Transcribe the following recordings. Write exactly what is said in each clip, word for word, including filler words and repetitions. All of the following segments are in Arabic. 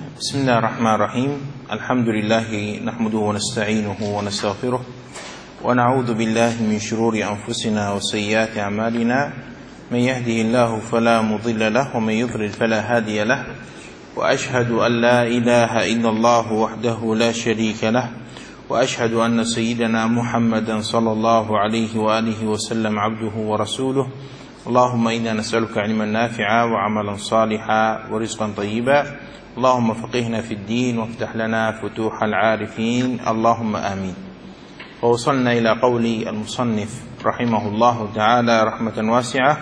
بسم الله الرحمن الرحيم. الحمد لله نحمده ونستعينه ونستغفره ونعوذ بالله من شرور أنفسنا وسيئات أعمالنا، من يهده الله فلا مضل له ومن يضلل فلا هادي له، وأشهد أن لا إله إلا الله وحده لا شريك له، وأشهد أن سيدنا محمدا صلى الله عليه وآله وسلم عبده ورسوله. اللهم إنا نسألك علما نافعا وعملا صالحا ورزقا طيبا، اللهم فقهنا في الدين وافتح لنا فتوح العارفين، اللهم آمين. ووصلنا إلى قول المصنف رحمه الله تعالى رحمة واسعة: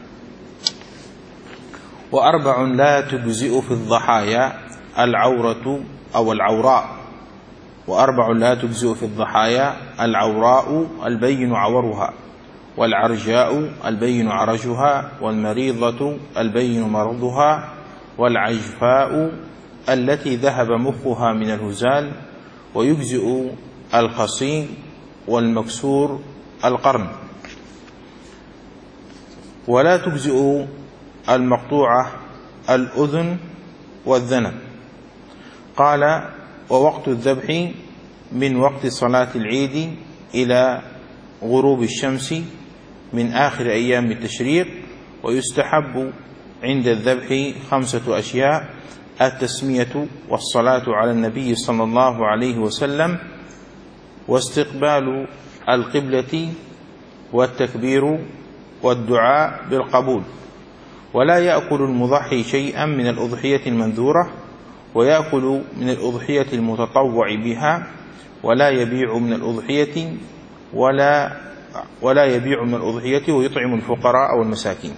وأربع لا تجزئ في الضحايا العورة أو العوراء وأربع لا تجزئ في الضحايا العوراء البين عورها، والعرجاء البين عرجها، والمريضة البين مرضها، والعجفاء التي ذهب مخها من الهزال، ويجزئ الخصي والمكسور القرن. ولا تجزئ المقطوعة الأذن والذنب. قال: ووقت الذبح من وقت صلاة العيد إلى غروب الشمس من آخر أيام التشريق. ويستحب عند الذبح خمسة أشياء: التسمية والصلاة على النبي صلى الله عليه وسلم، واستقبال القبلة، والتكبير، والدعاء بالقبول. ولا يأكل المضحي شيئا من الأضحية المنذورة، ويأكل من الأضحية المتطوع بها، ولا يبيع من الأضحية ولا ولا يبيع من الأضحية ويطعم الفقراء والمساكين.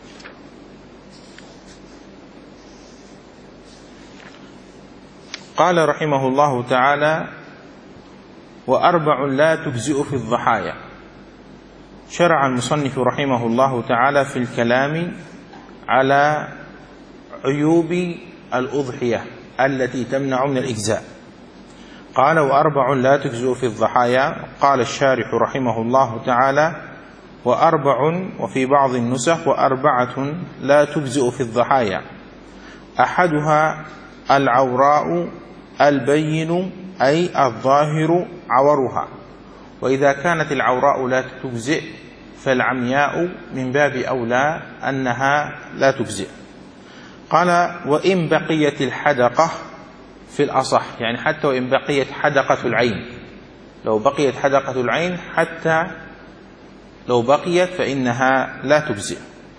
قال رحمه الله تعالى: وأربع لا تجزئ في الضحايا. شرع المصنف رحمه الله تعالى في الكلام على عيوب الأضحية التي تمنع من الإجزاء. قال: وأربع لا تجزئ في الضحايا. قال الشارح رحمه الله تعالى: وأربع، وفي بعض النسخ وأربعة لا تجزئ في الضحايا. أحدها العوراء البين، أي الظاهر عورها، وإذا كانت العوراء لا تجزئ فالعمياء من باب أولى أنها لا تجزئ. قال: وإن بقيت الحدقة في الأصح، يعني حتى وإن بقيت حدقة العين، لو بقيت حدقة العين حتى لو بقيت فإنها لا تجزئ.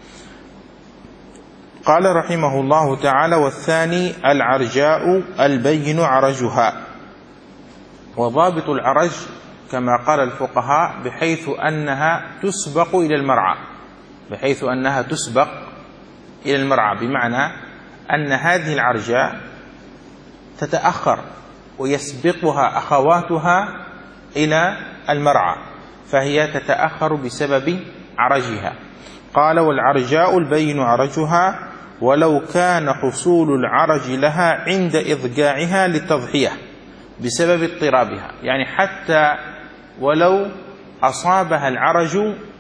قال رحمه الله تعالى: والثاني العرجاء البين عرجها. وضابط العرج كما قال الفقهاء بحيث أنها تسبق إلى المرعى، بحيث أنها تسبق إلى المرعى، بمعنى أن هذه العرجاء تتأخر ويسبقها أخواتها إلى المرعى، فهي تتأخر بسبب عرجها. قال: والعرجاء البين عرجها، ولو كان حصول العرج لها عند إضجاعها للتضحية بسبب اضطرابها، يعني حتى ولو أصابها العرج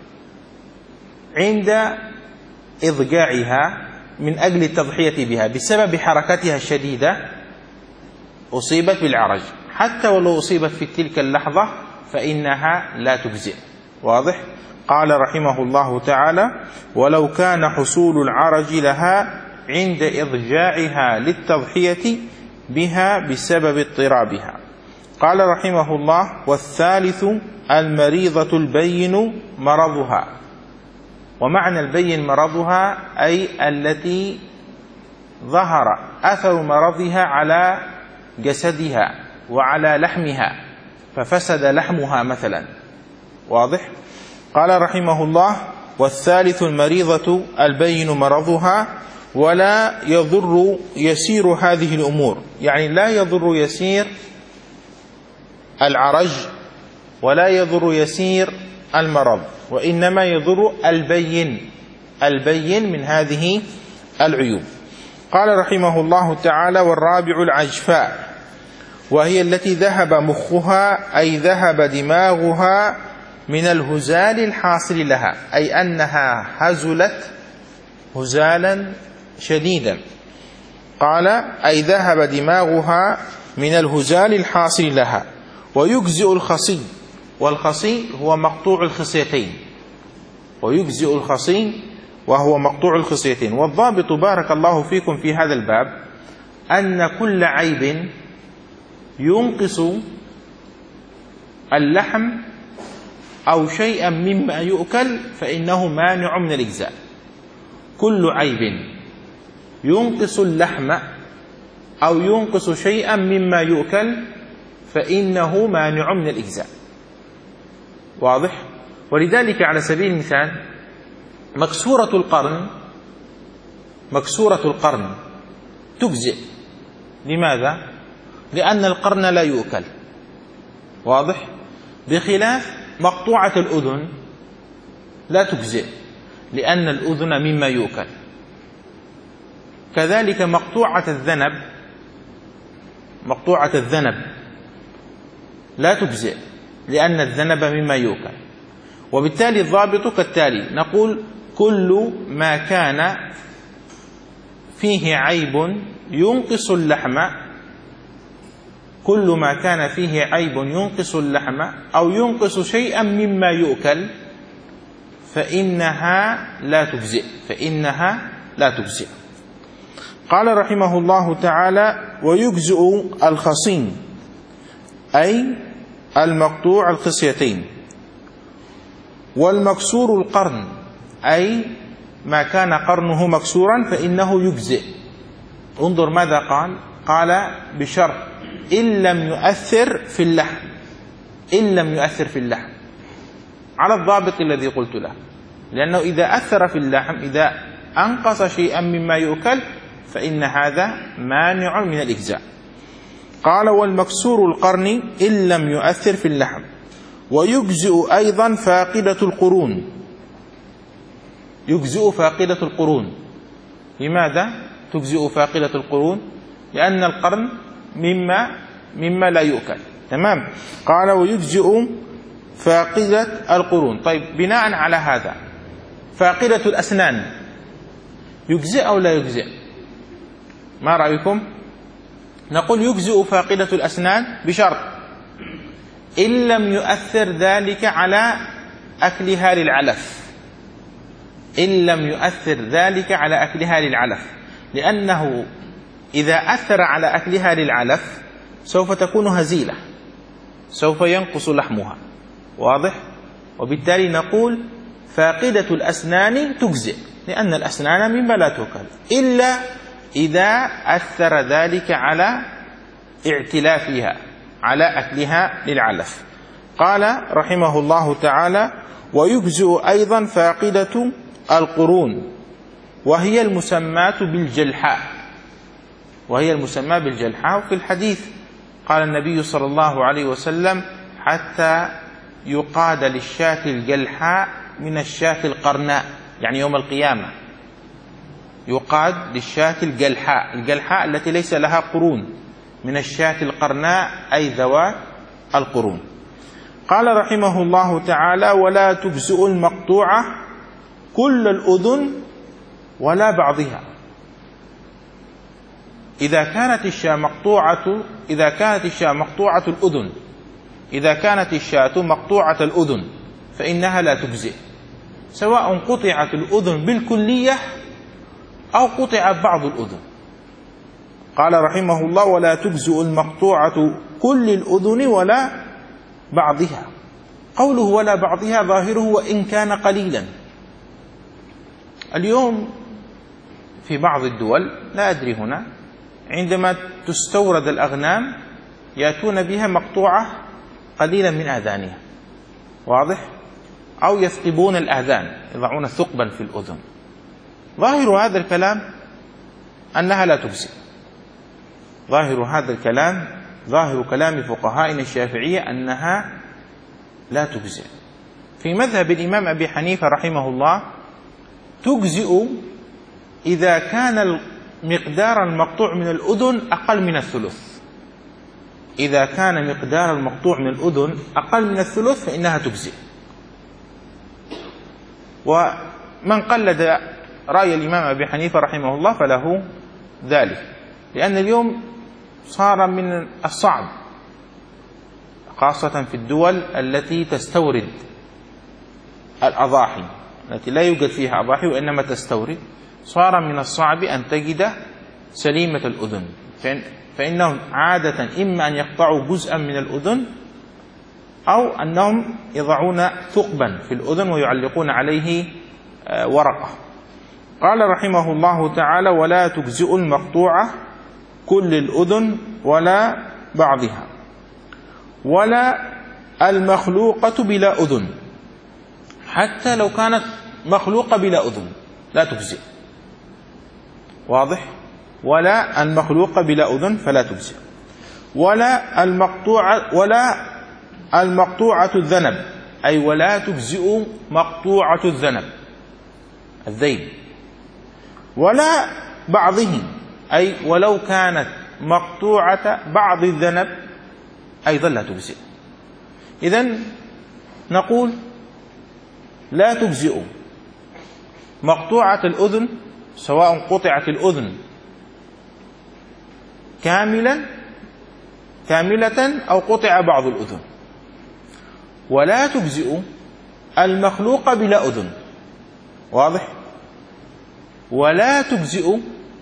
عند إضجاعها من أجل التضحية بها بسبب حركتها الشديدة أصيبت بالعرج، حتى ولو أصيبت في تلك اللحظة فإنها لا تجزئ. واضح؟ قال رحمه الله تعالى: ولو كان حصول العرج لها عند إضجاعها للتضحية بها بسبب اضطرابها. قال رحمه الله: والثالث المريضة البين مرضها. ومعنى البين مرضها أي التي ظهر أثر مرضها على جسدها وعلى لحمها ففسد لحمها مثلا. واضح؟ قال رحمه الله: والثالث المريضة البين مرضها، ولا يضر يسير هذه الأمور، يعني لا يضر يسير العرج ولا يضر يسير المرض، وإنما يضر البين البين من هذه العيوب. قال رحمه الله تعالى: والرابع العجفاء، وهي التي ذهب مخها، أي ذهب دماغها من الهزال الحاصل لها، أي أنها هزلت هزالا شديدا. قال أي ذهب دماغها من الهزال الحاصل لها. ويجزئ الخصي، والخصي هو مقطوع الخصيتين، ويجزئ الخصي وهو مقطوع الخصيتين. والضابط بارك الله فيكم في هذا الباب أن كل عيب ينقص اللحم أو شيئا مما يؤكل فإنه مانع من الإجزاء. كل عيب ينقص اللحم أو ينقص شيئا مما يؤكل فإنه مانع من الإجزاء. واضح؟ ولذلك على سبيل المثال مكسورة القرن، مكسورة القرن تجزئ. لماذا؟ لأن القرن لا يؤكل. واضح؟ بخلاف مقطوعة الأذن لا تجزئ لأن الأذن مما يؤكل. كذلك مقطوعة الذنب، مقطوعة الذنب لا تجزئ لأن الذنب مما يؤكل. وبالتالي الضابط كالتالي: نقول كل ما كان فيه عيب ينقص اللحم، كل ما كان فيه عيب ينقص اللحم أو ينقص شيئا مما يؤكل فإنها لا تجزئ، فإنها لا تجزئ. قال رحمه الله تعالى: ويجزئ الخصين أي المقطوع الخصيتين، والمكسور القرن أي ما كان قرنه مكسورا فإنه يجزئ. انظر ماذا قال، قال بشرط إن لم يؤثر في اللحم، إن لم يؤثر في اللحم على الضابط الذي قلت له، لأنه إذا أثر في اللحم، إذا أنقص شيئا مما يؤكل فإن هذا مانع من الإجزاء. قال: والمكسور القرن إن لم يؤثر في اللحم. ويجزئ أيضا فاقدة القرون، يجزئ فاقدة القرون. لماذا تجزئ فاقدة القرون؟ لأن القرن مما مما لا يؤكل. تمام. قال: ويجزئ فاقدة القرون. طيب، بناء على هذا فاقدة الأسنان يجزئ أو لا يجزئ؟ ما رأيكم؟ نقول يجزئ فاقدة الأسنان بشرط إن لم يؤثر ذلك على أكلها للعلف، إن لم يؤثر ذلك على أكلها للعلف، لأنه إذا أثر على أكلها للعلف سوف تكون هزيلة، سوف ينقص لحمها. واضح؟ وبالتالي نقول فاقدة الأسنان تجزئ، لأن الأسنان مما لا تؤكل، إلا إذا أثر ذلك على اعتلافها، على أكلها للعلف. قال رحمه الله تعالى: ويجزئ أيضا فاقدة القرون، وهي المسماة بالجلحاء، وهي المسماة بالجلحاء. في الحديث قال النبي صلى الله عليه وسلم: حتى يقاد للشاة الجلحاء من الشاة القرناء، يعني يوم القيامة يقاد للشاة الجلحاء، الجلحاء التي ليس لها قرون، من الشاة القرناء أي ذوات القرون. قال رحمه الله تعالى: ولا تجزئ المقطوعة كل الأذن ولا بعضها. إذا كانت الشاة مقطوعة إذا كانت الشاة مقطوعة الأذن إذا كانت الشاة مقطوعة الأذن فإنها لا تجزئ، سواء قطعت الأذن بالكلية أو قطع بعض الأذن. قال رحمه الله: ولا تجزئ المقطوعة كل الأذن ولا بعضها. قوله ولا بعضها ظاهره وإن كان قليلا. اليوم في بعض الدول، لا أدري هنا، عندما تستورد الأغنام يأتون بها مقطوعة قليلا من آذانها. واضح؟ أو يثقبون الآذان، يضعون ثقبا في الأذن. ظاهر هذا الكلام أنها لا تجزئ. ظاهر هذا الكلام ظاهر كلام فقهائنا الشافعية أنها لا تجزئ. في مذهب الإمام أبي حنيفة رحمه الله تجزئ إذا كان مقدار المقطوع من الأذن أقل من الثلث. إذا كان مقدار المقطوع من الأذن أقل من الثلث فإنها تجزئ. ومن قلد رأي الإمام أبي حنيفة رحمه الله فله ذلك. لأن اليوم صار من الصعب خاصة في الدول التي تستورد الأضاحي، التي لا يوجد فيها أضاحي وإنما تستورد، صار من الصعب أن تجد سليمة الأذن، فإنهم عادة إما أن يقطعوا جزءا من الأذن أو أنهم يضعون ثقبا في الأذن ويعلقون عليه ورقة. قال رحمه الله تعالى: ولا تجزئ المقطوعة كل الأذن ولا بعضها، ولا المخلوقة بلا أذن، حتى لو كانت مخلوقة بلا أذن لا تجزئ. واضح؟ ولا المخلوقة بلا أذن فلا تجزئ، ولا المقطوعة ولا المقطوعة الذنب، أي ولا تجزئ مقطوعة الذنب الذيل، ولا بعضه، أي ولو كانت مقطوعة بعض الذنب أيضا لا تجزئ. إذن نقول لا تجزئ مقطوعة الأذن، سواء قطعت الأذن كاملا كاملة أو قطع بعض الأذن، ولا تجزئ المخلوق بلا أذن. واضح؟ ولا تجزئ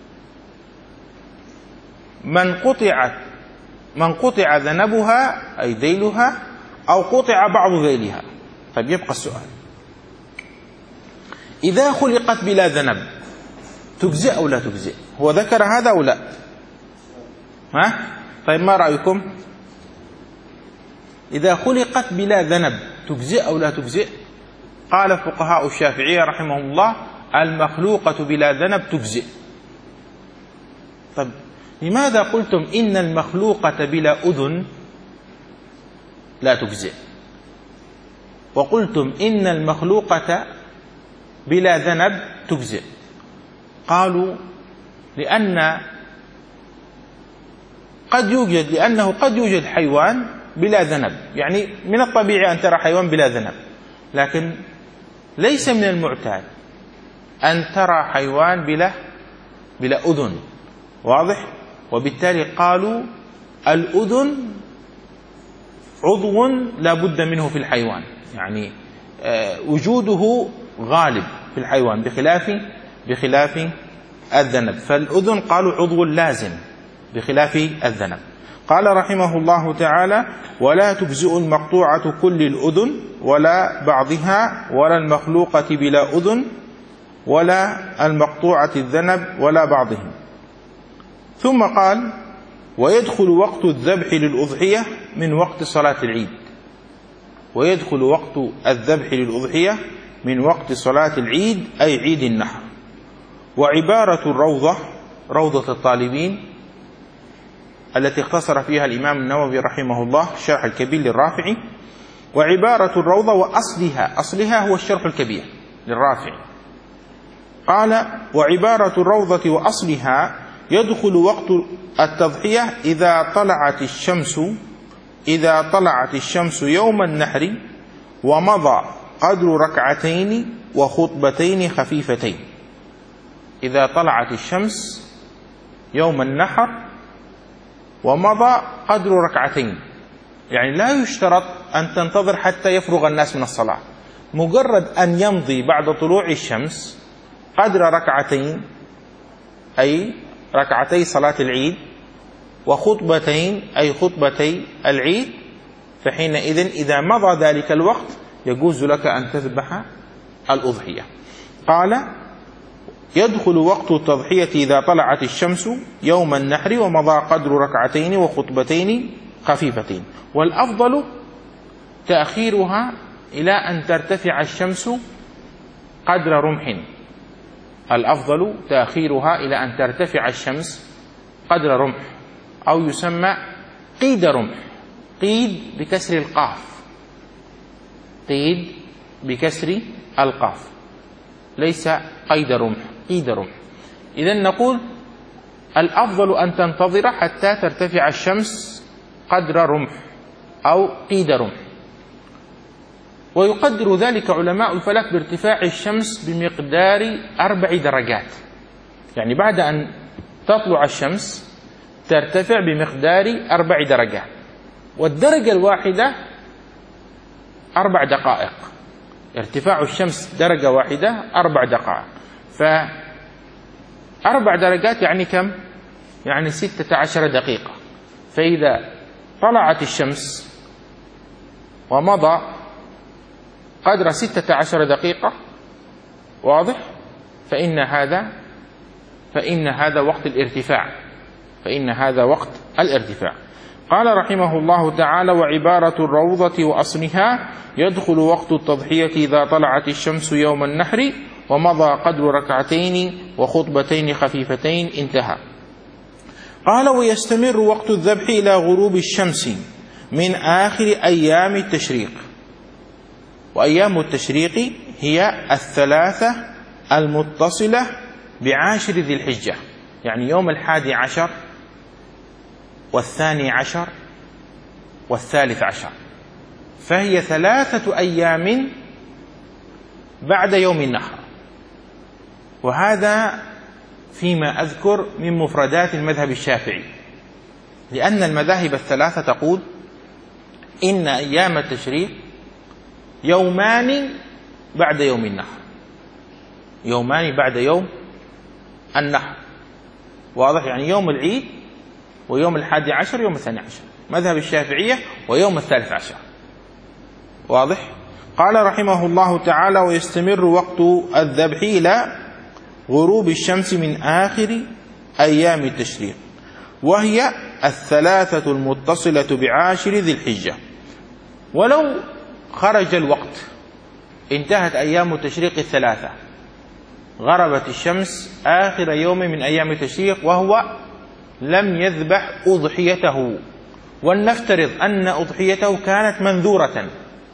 من قطعت من قطع ذنبها أي ذيلها أو قطع بعض ذيلها. طيب يبقى السؤال: إذا خلقت بلا ذنب تجزئ أو لا تجزئ؟ هو ذكر هذا أو لا؟ ها؟ طيب ما رأيكم؟ إذا خلقت بلا ذنب تجزئ أو لا تجزئ؟ قال فقهاء الشافعية رحمهم الله: المخلوقة بلا ذنب تجزئ. طيب لماذا قلتم إن المخلوقة بلا أذن لا تجزئ، وقلتم إن المخلوقة بلا ذنب تجزئ؟ قالوا لأن قد يوجد لأنه قد يوجد حيوان بلا ذنب، يعني من الطبيعي أن ترى حيوان بلا ذنب، لكن ليس من المعتاد أن ترى حيوان بلا بلا أذن. واضح؟ وبالتالي قالوا الأذن عضو لا بد منه في الحيوان، يعني وجوده غالب في الحيوان بخلاف بخلاف الذنب، فالأذن قالوا عضو لازم بخلاف الذنب. قال رحمه الله تعالى: ولا تجزئ المقطوعة كل الأذن ولا بعضها، ولا المخلوقة بلا أذن، ولا المقطوعة الذنب ولا بعضهم. ثم قال: ويدخل وقت الذبح للأضحية من وقت صلاة العيد. ويدخل وقت الذبح للأضحية من وقت صلاة العيد أي عيد النحر. وعبارة الروضة، روضة الطالبين التي اختصر فيها الإمام النووي رحمه الله شرح الكبير للرافعي، وعبارة الروضة وأصلها، أصلها هو الشرح الكبير للرافعي. قال: وعبارة الروضة وأصلها يدخل وقت التضحية إذا طلعت الشمس إذا طلعت الشمس يوم النحر ومضى قدر ركعتين وخطبتين خفيفتين. إذا طلعت الشمس يوم النحر ومضى قدر ركعتين، يعني لا يشترط أن تنتظر حتى يفرغ الناس من الصلاة، مجرد أن يمضي بعد طلوع الشمس قدر ركعتين أي ركعتي صلاة العيد وخطبتين أي خطبتي العيد، فحينئذ إذا مضى ذلك الوقت يجوز لك أن تذبح الأضحية. قال: يدخل وقت التضحية إذا طلعت الشمس يوم النحر ومضى قدر ركعتين وخطبتين خفيفتين. والأفضل تأخيرها إلى أن ترتفع الشمس قدر رمح. الأفضل تأخيرها إلى أن ترتفع الشمس قدر رمح، أو يسمى قيد رمح. قيد بكسر القاف، قيد بكسر القاف، ليس قيد رمح، قيد رمح. إذن نقول الأفضل أن تنتظر حتى ترتفع الشمس قدر رمح أو قيد رمح. ويقدر ذلك علماء الفلك بارتفاع الشمس بمقدار أربع درجات، يعني بعد أن تطلع الشمس ترتفع بمقدار أربع درجات، والدرجة الواحدة أربع دقائق. ارتفاع الشمس درجة واحدة أربع دقائق، فأربع درجات يعني كم؟ يعني ستة عشر دقيقة. فإذا طلعت الشمس ومضى قدر ستة عشر دقيقة، واضح؟ فإن هذا فإن هذا وقت الارتفاع، فإن هذا وقت الارتفاع. قال رحمه الله تعالى: وعبارة الروضة وأصلها يدخل وقت التضحية إذا طلعت الشمس يوم النحر ومضى قدر ركعتين وخطبتين خفيفتين. انتهى. قال: ويستمر وقت الذبح إلى غروب الشمس من آخر أيام التشريق. وأيام التشريق هي الثلاثة المتصلة بعاشر ذي الحجة، يعني يوم الحادي عشر والثاني عشر والثالث عشر، فهي ثلاثة أيام بعد يوم النحر. وهذا فيما أذكر من مفردات المذهب الشافعي، لأن المذاهب الثلاثة تقول إن أيام التشريق يومان بعد يوم النحر، يومان بعد يوم النحر، واضح؟ يعني يوم العيد ويوم الحادي عشر يوم الثاني عشر، مذهب الشافعية، ويوم الثالث عشر، واضح؟ قال رحمه الله تعالى: ويستمر وقت الذبح إلى غروب الشمس من آخر أيام التشريق، وهي الثلاثة المتصلة بعاشر ذي الحجة. ولو خرج الوقت، انتهت أيام التشريق الثلاثة، غربت الشمس آخر يوم من أيام التشريق وهو لم يذبح أضحيته، ولنفترض أن أضحيته كانت منذورة،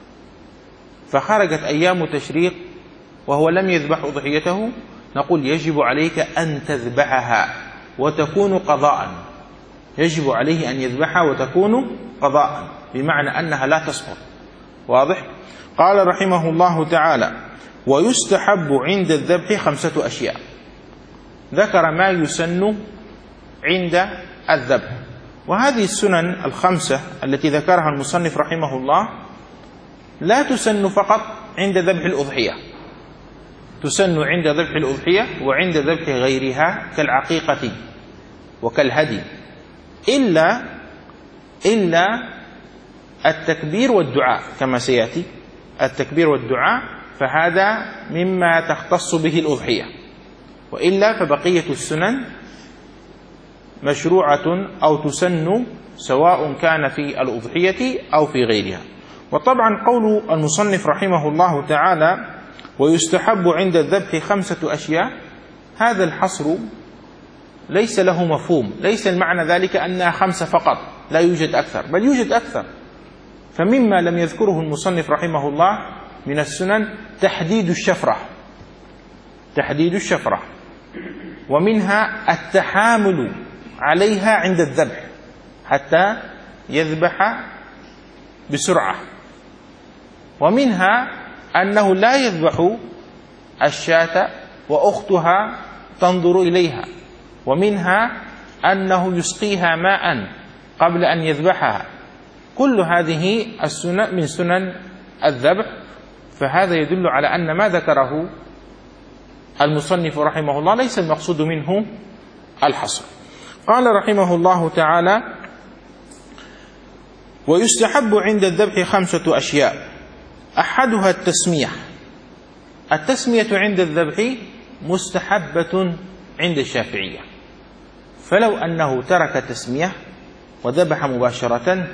فخرجت أيام التشريق وهو لم يذبح أضحيته، نقول يجب عليك أن تذبحها وتكون قضاء، يجب عليه أن يذبحها وتكون قضاء، بمعنى أنها لا تسقط، واضح؟ قال رحمه الله تعالى: ويستحب عند الذبح خمسة أشياء. ذكر ما يسن عند الذبح، وهذه السنن الخمسة التي ذكرها المصنف رحمه الله لا تسن فقط عند ذبح الأضحية، تسن عند ذبح الأضحية وعند ذبح غيرها كالعقيقة وكالهدي، إلا إلا التكبير والدعاء كما سيأتي. التكبير والدعاء فهذا مما تختص به الأضحية، وإلا فبقية السنن مشروعة أو تسن سواء كان في الأضحية أو في غيرها. وطبعا قول المصنف رحمه الله تعالى: ويستحب عند الذبح خمسة أشياء، هذا الحصر ليس له مفهوم، ليس المعنى ذلك أنها خمسة فقط، لا يوجد أكثر، بل يوجد أكثر. فمما لم يذكره المصنف رحمه الله من السنن تحديد الشفرة، تحديد الشفرة، ومنها التحامل عليها عند الذبح حتى يذبح بسرعة، ومنها أنه لا يذبح الشاة وأختها تنظر إليها، ومنها أنه يسقيها ماء قبل أن يذبحها. كل هذه السنن من سنن الذبح، فهذا يدل على أن ما ذكره المصنف رحمه الله ليس المقصود منه الحصر. قال رحمه الله تعالى: ويستحب عند الذبح خمسة أشياء، أحدها التسمية. التسمية عند الذبح مستحبة عند الشافعية، فلو أنه ترك التسمية وذبح مباشرة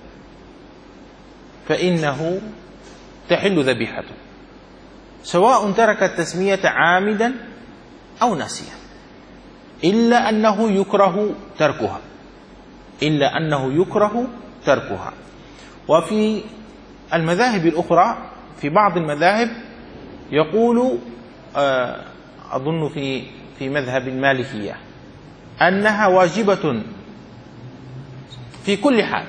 فإنه تحل ذبيحته، سواء ترك التسمية عامدا أو ناسيا، إلا أنه يكره تركها، إلا أنه يكره تركها. وفي المذاهب الأخرى، في بعض المذاهب يقول أظن في في مذهب المالكية أنها واجبة في كل حال،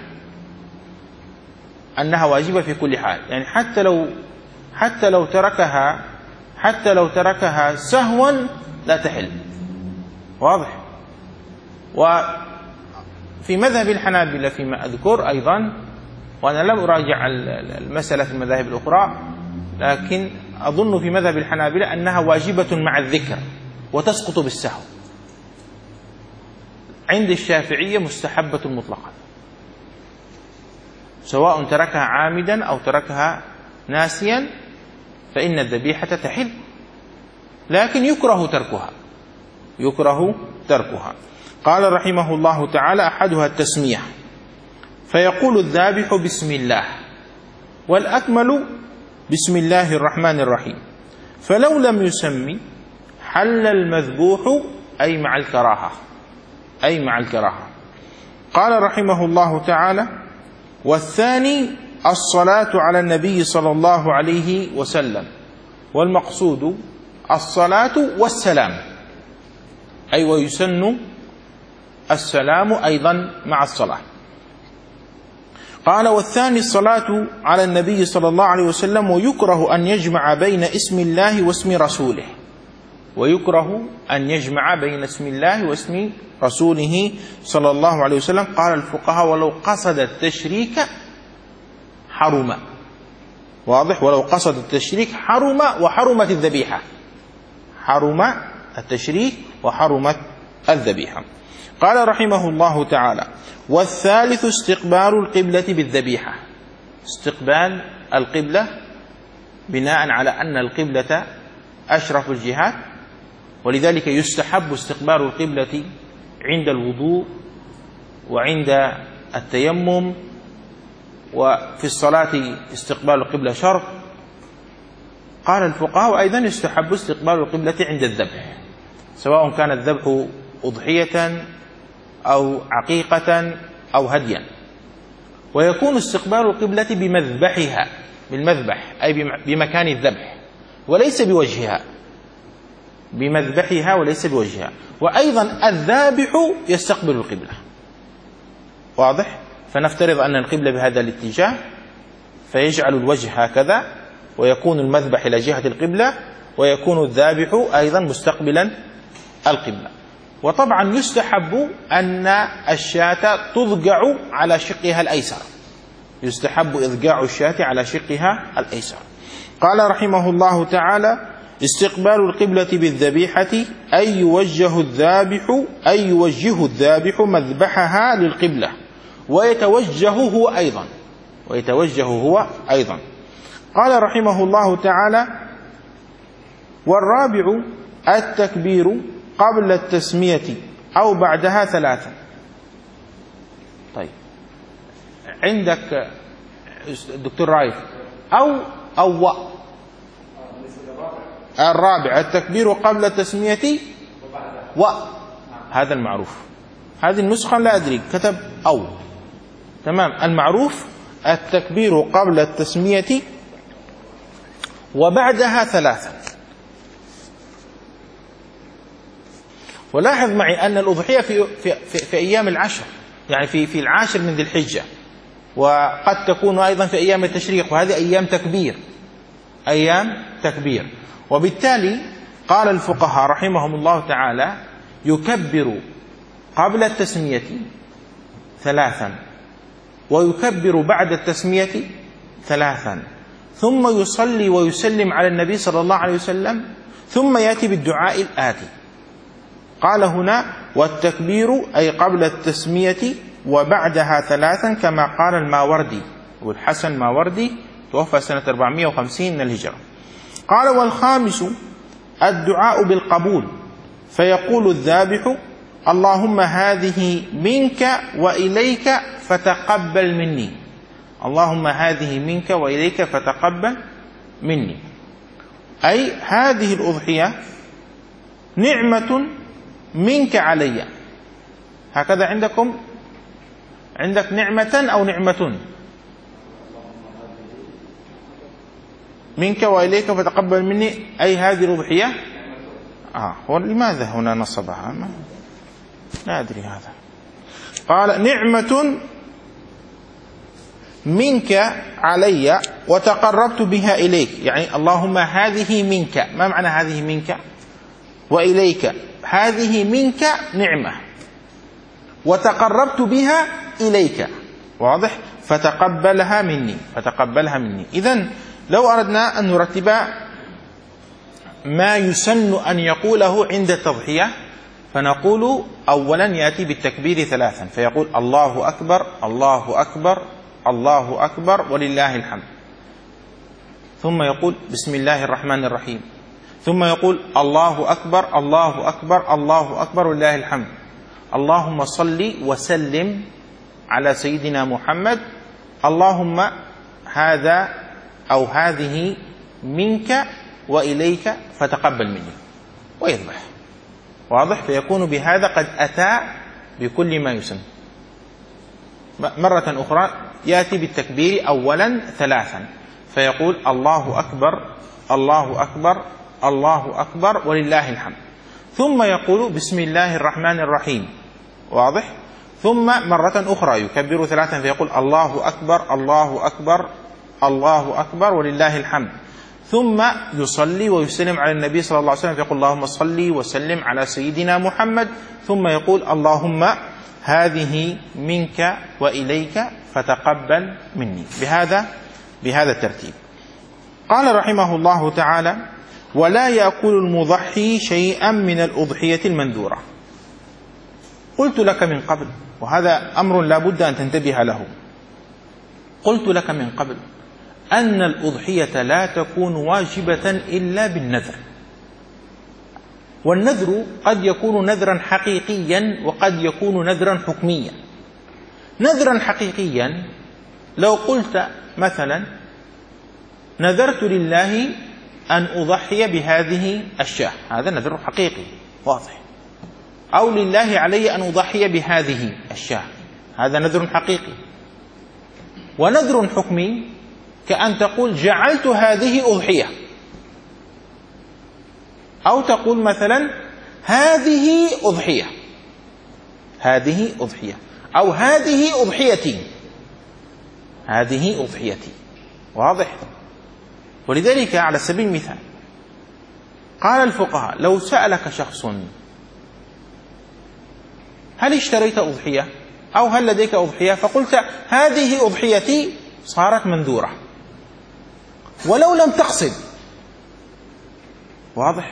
أنها واجبة في كل حال، يعني حتى لو حتى لو تركها حتى لو تركها سهوا لا تحل، واضح؟ في مذهب الحنابلة فيما أذكر أيضا، وأنا لم أراجع المسألة في المذاهب الأخرى، لكن أظن في مذهب الحنابلة أنها واجبة مع الذكر وتسقط بالسهو. عند الشافعية مستحبة مطلقة، سواء تركها عامدا أو تركها ناسيا فإن الذبيحة تحل، لكن يكره تركها، يكره تركها. قال رحمه الله تعالى: أحدها التسمية، فيقول الذابح بسم الله، والأكمل بسم الله الرحمن الرحيم، فلو لم يسمي حل المذبوح أي مع الكراهة، أي مع الكراهة. قال رحمه الله تعالى: والثاني الصلاة على النبي صلى الله عليه وسلم، والمقصود الصلاة والسلام، أي ويسن السلام أيضا مع الصلاة. قال: والثاني الصلاة على النبي صلى الله عليه وسلم، ويكره أن يجمع بين اسم الله واسم رسوله، ويكره أن يجمع بين اسم الله واسم رسوله صلى الله عليه وسلم. قال الفقهاء: ولو قصد التشريك حرم. واضح؟ ولو قصد التشريك حرم، وحرمت الذبيحة، حرم التشريك وحرمت الذبيحة. قال رحمه الله تعالى: والثالث استقبال القبلة بالذبيحة، استقبال القبلة بناء على أن القبلة أشرف الجهات، ولذلك يستحب استقبال القبلة عند الوضوء وعند التيمم، وفي الصلاة استقبال القبلة شرط. قال الفقهاء: أيضا يستحب استقبال القبلة عند الذبح، سواء كان الذبح أضحية أو عقيقة أو هديا، ويكون استقبال القبلة بمذبحها، بالمذبح أي بمكان الذبح وليس بوجهها، بمذبحها وليس بوجهها. وأيضا الذابح يستقبل القبلة. واضح؟ فنفترض أن القبلة بهذا الاتجاه، فيجعل الوجه هكذا، ويكون المذبح إلى جهة القبلة، ويكون الذابح أيضا مستقبلا القبلة. وطبعا يستحب أن الشاة تضجع على شقها الأيسر، يستحب إضجاع الشاة على شقها الأيسر. قال رحمه الله تعالى: استقبال القبلة بالذبيحة أي يوجه الذابح أي يوجه الذابح مذبحها للقبلة، ويتوجه هو أيضا، ويتوجه هو أيضا. قال رحمه الله تعالى: والرابع التكبير قبل التسمية أو بعدها ثلاثا. طيب، عندك الدكتور رايف أو أو الرابع التكبير قبل التسمية و، هذا المعروف. هذه النسخة لا أدري كتب أو، تمام. المعروف التكبير قبل التسمية وبعدها ثلاثا. ولاحظ معي أن الأضحية في, في, في, في أيام العشر، يعني في, في العاشر من ذي الحجة، وقد تكون أيضا في أيام التشريق، وهذه أيام تكبير، أيام تكبير. وبالتالي قال الفقهاء رحمهم الله تعالى: يكبر قبل التسمية ثلاثا، ويكبر بعد التسمية ثلاثا، ثم يصلي ويسلم على النبي صلى الله عليه وسلم، ثم يأتي بالدعاء الآتي. قال هنا: والتكبير أي قبل التسمية وبعدها ثلاثا، كما قال الماوردي، والحسن الماوردي توفى سنة أربعمائة وخمسين من الهجرة. قال: والخامس الدعاء بالقبول، فيقول الذابح: اللهم هذه منك وإليك فتقبل مني، اللهم هذه منك وإليك فتقبل مني، أي هذه الأضحية نعمة منك علي. هكذا عندكم، عندك نعمة أو نعمة؟ منك وإليك فتقبل مني، أي هذه الأضحية. آه ولماذا هنا نصبها؟ لا أدري هذا. قال: نعمة منك علي وتقربت بها إليك، يعني اللهم هذه منك. ما معنى هذه منك؟ وإليك. هذه منك نعمة، وتقربت بها إليك. واضح؟ فتقبلها مني فتقبلها مني. إذن لو أردنا أن نرتب ما يسن أن يقوله عند التضحية، فنقول أولا يأتي بالتكبير ثلاثا، فيقول الله أكبر الله أكبر الله أكبر ولله الحمد، ثم يقول بسم الله الرحمن الرحيم، ثم يقول الله أكبر الله أكبر الله أكبر ولله الحمد، اللهم صل وسلم على سيدنا محمد، اللهم هذا أو هذه منك وإليك فتقبل مني، ويذبح. واضح؟ فيكون بهذا قد أتى بكل ما يسن. مرة أخرى يأتي بالتكبير أولا ثلاثا، فيقول الله أكبر الله أكبر الله أكبر ولله الحمد، ثم يقول بسم الله الرحمن الرحيم. واضح؟ ثم مرة أخرى يكبر ثلاثا، فيقول الله أكبر الله أكبر الله أكبر ولله الحمد، ثم يصلي ويسلم على النبي صلى الله عليه وسلم، فيقول اللهم صل وسلم على سيدنا محمد، ثم يقول اللهم هذه منك وإليك فتقبل مني، بهذا بهذا الترتيب. قال رحمه الله تعالى: ولا يأكل المضحي شيئا من الأضحية المنذورة. قلت لك من قبل، وهذا أمر لا بد أن تنتبه له، قلت لك من قبل أن الأضحية لا تكون واجبة إلا بالنذر، والنذر قد يكون نذرا حقيقيا وقد يكون نذرا حكميا. نذرا حقيقيا لو قلت مثلا نذرت لله أن أضحي بهذه الشاة، هذا نذر حقيقي واضح، أو لله علي أن أضحي بهذه الشاة، هذا نذر حقيقي. ونذر حكمي كأن تقول جعلت هذه أضحية، أو تقول مثلا هذه أضحية هذه أضحية أو هذه أضحيتي هذه أضحيتي. واضح؟ ولذلك على سبيل المثال قال الفقهاء: لو سألك شخص هل اشتريت أضحية أو هل لديك أضحية، فقلت هذه أضحيتي، صارت منذورة ولو لم تقصد. واضح؟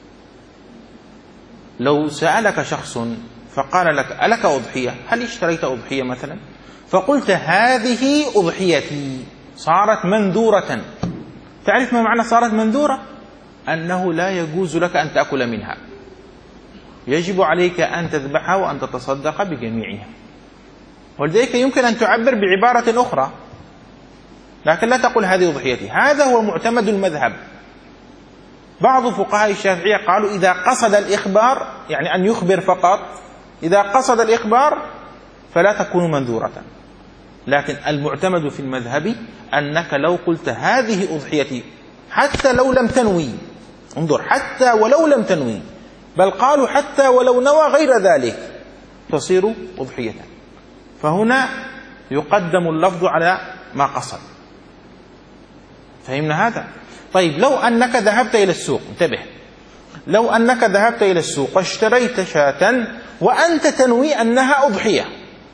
لو سألك شخص فقال لك ألك أضحية، هل اشتريت أضحية مثلا، فقلت هذه أضحيتي، صارت منذورة. تعرف ما معنى صارت منذورة؟ أنه لا يجوز لك أن تأكل منها، يجب عليك أن تذبحها وأن تتصدق بجميعها. ولذلك يمكن أن تعبر بعبارة أخرى، لكن لا تقول هذه أضحيتي. هذا هو معتمد المذهب. بعض فقهاء الشافعية قالوا إذا قصد الإخبار، يعني أن يخبر فقط، إذا قصد الإخبار فلا تكون منذورة. لكن المعتمد في المذهب أنك لو قلت هذه أضحيتي حتى لو لم تنوي، انظر، حتى ولو لم تنوي، بل قالوا حتى ولو نوى غير ذلك تصير أضحية. فهنا يقدم اللفظ على ما قصد. فهمنا هذا؟ طيب، لو أنك ذهبت إلى السوق، انتبه، لو أنك ذهبت إلى السوق واشتريت شاة وأنت تنوي أنها أضحية،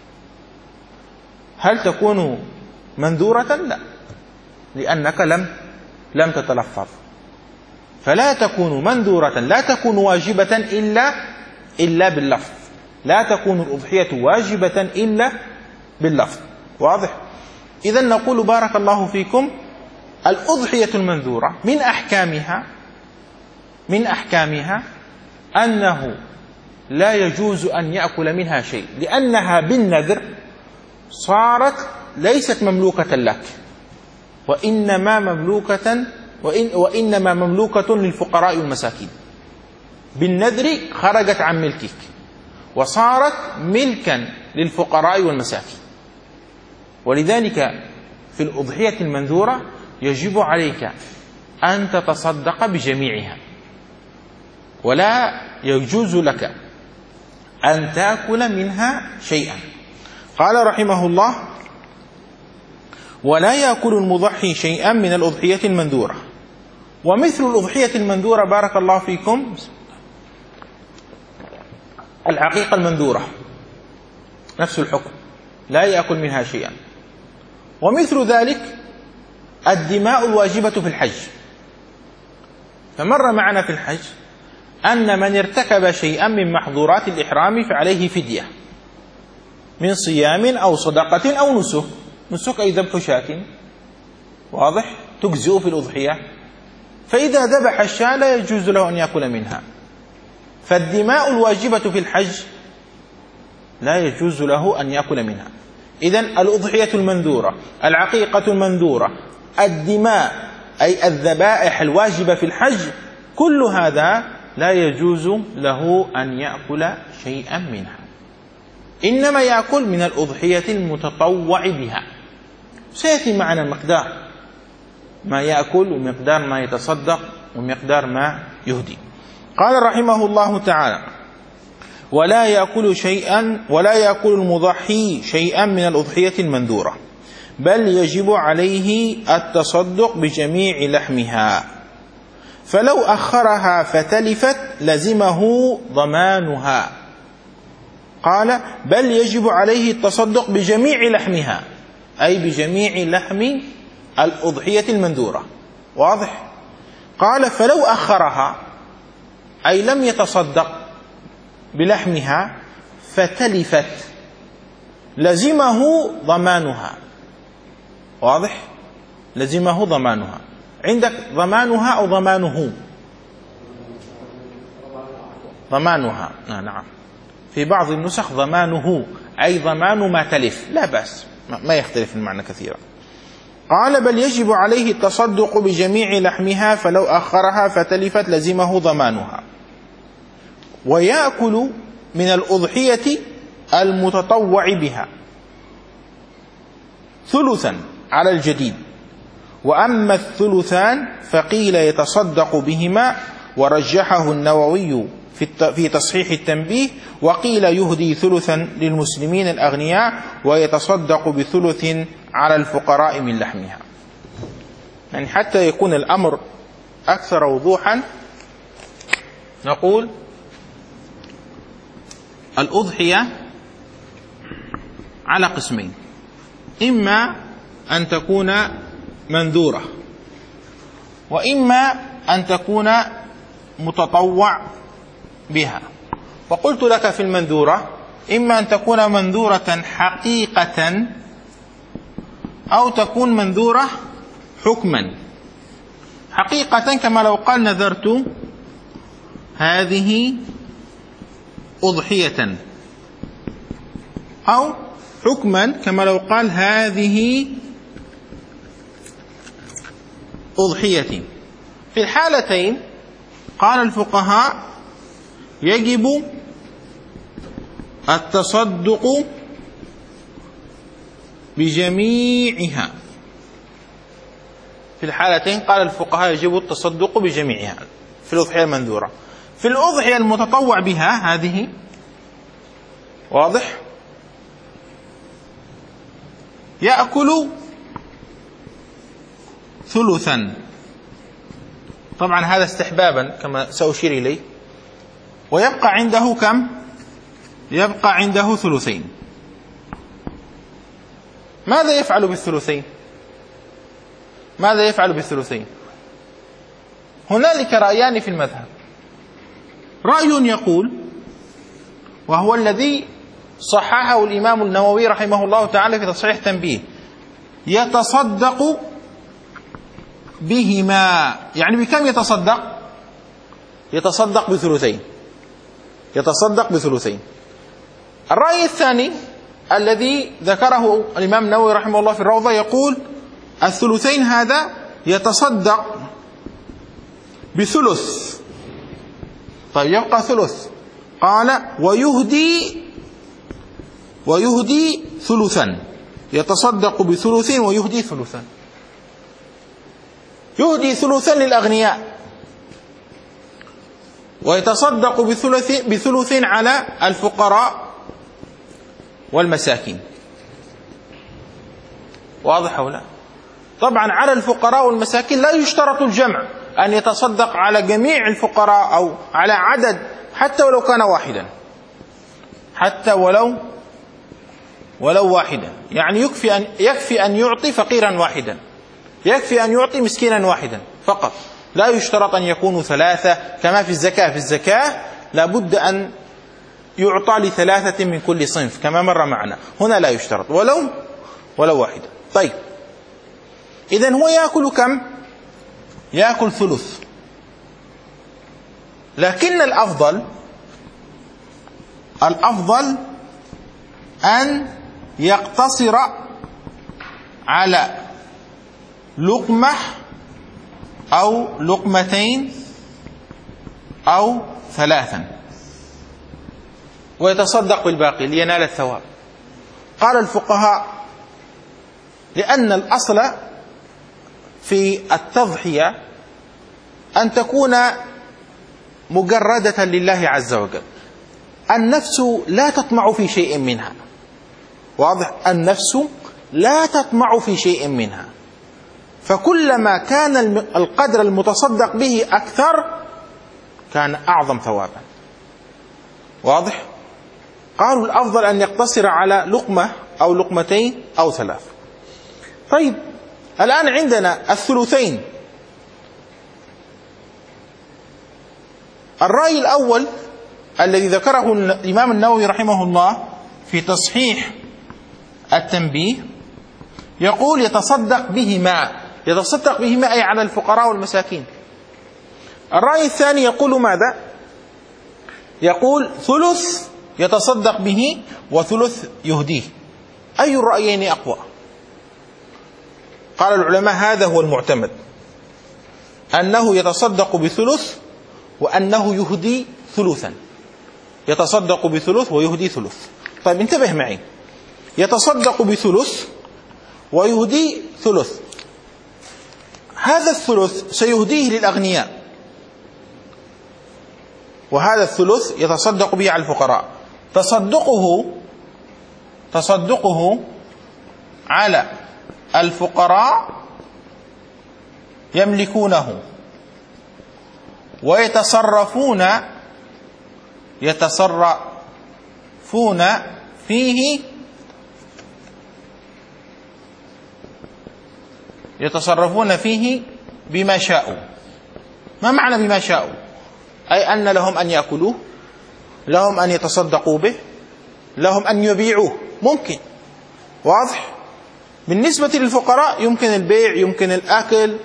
هل تكون منذورة؟ لا، لأنك لم لم تتلفظ، فلا تكون منذورة، لا تكون واجبة إلا إلا باللفظ، لا تكون الأضحية واجبة إلا باللفظ. واضح؟ إذن نقول بارك الله فيكم، الأضحية المنذورة من أحكامها من أحكامها أنه لا يجوز أن يأكل منها شيء، لأنها بالنذر صارت ليست مملوكة لك، وإنما مملوكة وإن وإنما مملوكة للفقراء والمساكين. بالنذر خرجت عن ملكك وصارت ملكا للفقراء والمساكين. ولذلك في الأضحية المنذورة يجب عليك أن تتصدق بجميعها، ولا يجوز لك أن تأكل منها شيئا. قال رحمه الله: ولا يأكل المضحي شيئا من الأضحية المنذورة. ومثل الأضحية المنذورة بارك الله فيكم العقيقة المنذورة. نفس الحكم، لا يأكل منها شيئا. ومثل ذلك الدماء الواجبة في الحج، فمر معنا في الحج أن من ارتكب شيئا من محظورات الإحرام فعليه فدية من صيام أو صدقة أو نسك. نسك أي ذبح شاة، واضح، تجزئ في الأضحية. فإذا ذبح الشاة لا يجوز له أن يأكل منها. فالدماء الواجبة في الحج لا يجوز له أن يأكل منها. إذن الأضحية المنذورة، العقيقة المنذورة، الدماء أي الذبائح الواجبة في الحج، كل هذا لا يجوز له أن يأكل شيئا منها، إنما يأكل من الأضحية المتطوع بها. سيأتي معنا المقدار ما يأكل ومقدار ما يتصدق ومقدار ما يهدي. قال رحمه الله تعالى: ولا يأكل شيئا ولا يأكل المضحي شيئا من الأضحية المنذورة، بل يجب عليه التصدق بجميع لحمها، فلو أخرها فتلفت لزمه ضمانها. قال: بل يجب عليه التصدق بجميع لحمها، أي بجميع لحم الأضحية المنذورة، واضح؟ قال: فلو أخرها أي لم يتصدق بلحمها فتلفت لزمه ضمانها، واضح؟ لزمه ضمانها. عندك ضمانها أو ضمانه؟ ضمانها، نعم. في بعض النسخ ضمانه أي ضمان ما تلف، لا بأس، ما يختلف المعنى كثيرا. قال: بل يجب عليه التصدق بجميع لحمها، فلو أخرها فتلفت لزمه ضمانها. ويأكل من الأضحية المتطوع بها ثلثا على الجديد، وأما الثلثان فقيل يتصدق بهما، ورجحه النووي في تصحيح التنبيه، وقيل يهدي ثلثا للمسلمين الأغنياء ويتصدق بثلث على الفقراء من لحمها. يعني حتى يكون الأمر أكثر وضوحا نقول الأضحية على قسمين: إما أن تكون منذورة، وإما أن تكون متطوع بها. وقلت لك في المنذورة إما أن تكون منذورة حقيقة أو تكون منذورة حكما. حقيقة كما لو قال نذرت هذه أضحية، أو حكما كما لو قال هذه أضحيتي. في الحالتين قال الفقهاء يجب التصدق بجميعها. في الحالتين قال الفقهاء يجب التصدق بجميعها في الأضحية المنذورة. في الأضحية المتطوع بها هذه، واضح، يأكل ثلثا، طبعا هذا استحبابا كما سأشير إليه، ويبقى عنده كم؟ يبقى عنده ثلثين. ماذا يفعل بالثلثين؟ ماذا يفعل بالثلثين؟ هنالك رأيان في المذهب. رأي يقول، وهو الذي صححه الإمام النووي رحمه الله تعالى في تصحيح تنبيه، يتصدق بهما. يعني بكم يتصدق؟ يتصدق بثلثين، يتصدق بثلثين. الرأي الثاني الذي ذكره الإمام النووي رحمه الله في الروضة يقول الثلثين هذا يتصدق بثلث. طيب يبقى ثلث. قال ويهدي ويهدي ثلثا، يتصدق بثلث ويهدي ثلثا. يهدي ثلثا للأغنياء ويتصدق بثلث, بثلث على الفقراء والمساكين. واضح أو لا؟ طبعا على الفقراء والمساكين لا يشترط الجمع، أن يتصدق على جميع الفقراء أو على عدد، حتى ولو كان واحدا، حتى ولو ولو واحدا، يعني يكفي أن, يكفي أن يعطي فقيرا واحدا، يكفي أن يعطي مسكينا واحدا فقط، لا يشترط أن يكونوا ثلاثة كما في الزكاة. في الزكاة لابد أن يعطى لثلاثة من كل صنف كما مر معنا، هنا لا يشترط ولو ولو واحدا. طيب إذن هو يأكل كم؟ يأكل ثلث، لكن الأفضل الأفضل أن يقتصر على لقمة أو لقمتين أو ثلاثا ويتصدق بالباقي لينال الثواب. قال الفقهاء لأن الأصل في التضحية أن تكون مجردة لله عز وجل، النفس لا تطمع في شيء منها، واضح؟ النفس لا تطمع في شيء منها، فكلما كان القدر المتصدق به أكثر كان أعظم ثوابا، واضح؟ قالوا الأفضل أن يقتصر على لقمة أو لقمتين أو ثلاث. طيب الآن عندنا الثلثين. الرأي الأول الذي ذكره الإمام النووي رحمه الله في تصحيح التنبيه يقول يتصدق بهما، يتصدق بهما أي على الفقراء والمساكين. الرأي الثاني يقول ماذا؟ يقول ثلث يتصدق به وثلث يهديه. أي الرأيين أقوى؟ قال العلماء هذا هو المعتمد، أنه يتصدق بثلث وأنه يهدي ثلثا، يتصدق بثلث ويهدي ثلث. طيب انتبه معي، يتصدق بثلث ويهدي ثلث، هذا الثلث سيهديه للأغنياء، وهذا الثلث يتصدق به على الفقراء. تصدقه تصدقه على الفقراء يملكونه ويتصرفون يتصرفون فيه يتصرفون فيه بما شاءوا. ما معنى بما شاءوا؟ أي أن لهم أن يأكلوه، لهم أن يتصدقوا به، لهم أن يبيعوه، ممكن، واضح؟ بالنسبة للفقراء يمكن البيع، يمكن الأكل،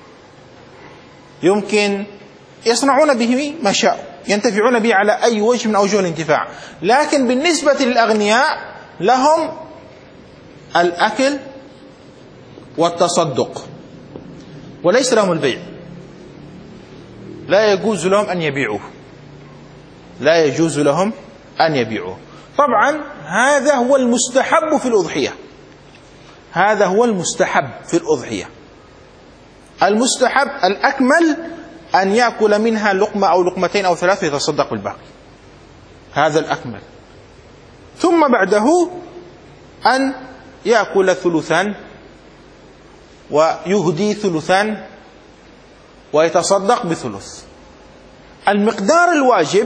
يمكن يصنعون به ما شاءوا، ينتفعون به على أي وجه من أوجه الانتفاع. لكن بالنسبة للأغنياء لهم الأكل والتصدق وليس لهم البيع، لا يجوز لهم أن يبيعوه، لا يجوز لهم أن يبيعوه. طبعا هذا هو المستحب في الأضحية، هذا هو المستحب في الأضحية. المستحب الأكمل أن يأكل منها لقمة أو لقمتين أو ثلاث ويتصدق بالباقي، هذا الأكمل. ثم بعده أن يأكل ثلثان ويهدي ثلثان ويتصدق بثلث. المقدار الواجب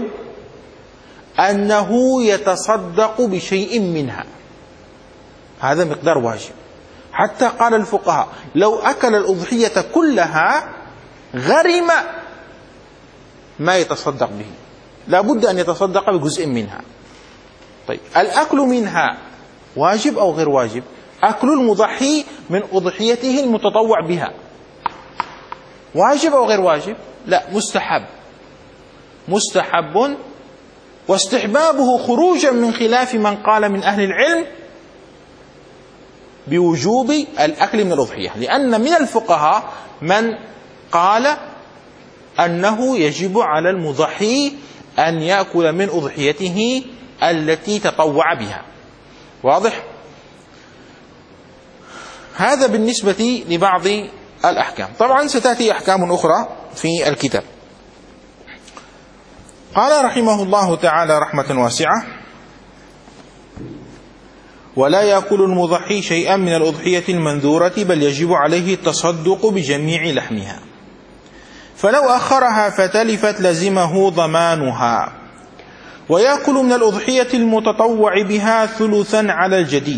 أنه يتصدق بشيء منها، هذا مقدار واجب. حتى قال الفقهاء لو أكل الأضحية كلها غرم ما يتصدق به، لا بد أن يتصدق بجزء منها. طيب الأكل منها واجب أو غير واجب؟ أكل المضحي من أضحيته المتطوع بها واجب أو غير واجب؟ لا، مستحب، مستحب، واستحبابه خروجا من خلاف من قال من أهل العلم بوجوب الأكل من الأضحية، لأن من الفقهاء من قال أنه يجب على المضحي أن يأكل من أضحيته التي تطوع بها، واضح؟ هذا بالنسبة لبعض الأحكام. طبعا ستأتي أحكام أخرى في الكتاب. قال رحمه الله تعالى رحمة واسعة: ولا يأكل المضحي شيئا من الأضحية المنذورة بل يجب عليه التصدق بجميع لحمها، فلو أخرها فتلفت لزمه ضمانها، ويأكل من الأضحية المتطوع بها ثلثا على الجديد.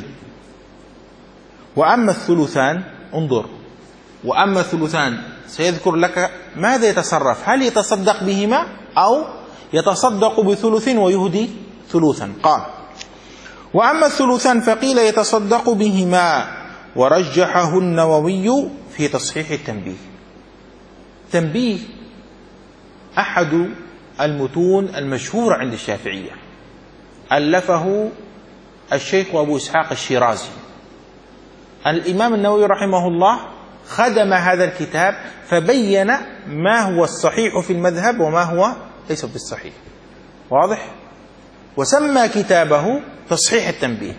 وأما الثلثان، انظر، وأما الثلثان سيذكر لك ماذا يتصرف، هل يتصدق بهما أو يتصدق بثلث ويهدي ثلثا. قال: وأما الثلثان فقيل يتصدق بهما، ورجحه النووي في تصحيح التنبيه. تنبيه أحد المتون المشهورة عند الشافعية، ألفه الشيخ أبو إسحاق الشيرازي. الإمام النووي رحمه الله خدم هذا الكتاب فبين ما هو الصحيح في المذهب وما هو ليس بالصحيح، واضح؟ وسمى كتابه تصحيح التنبيه،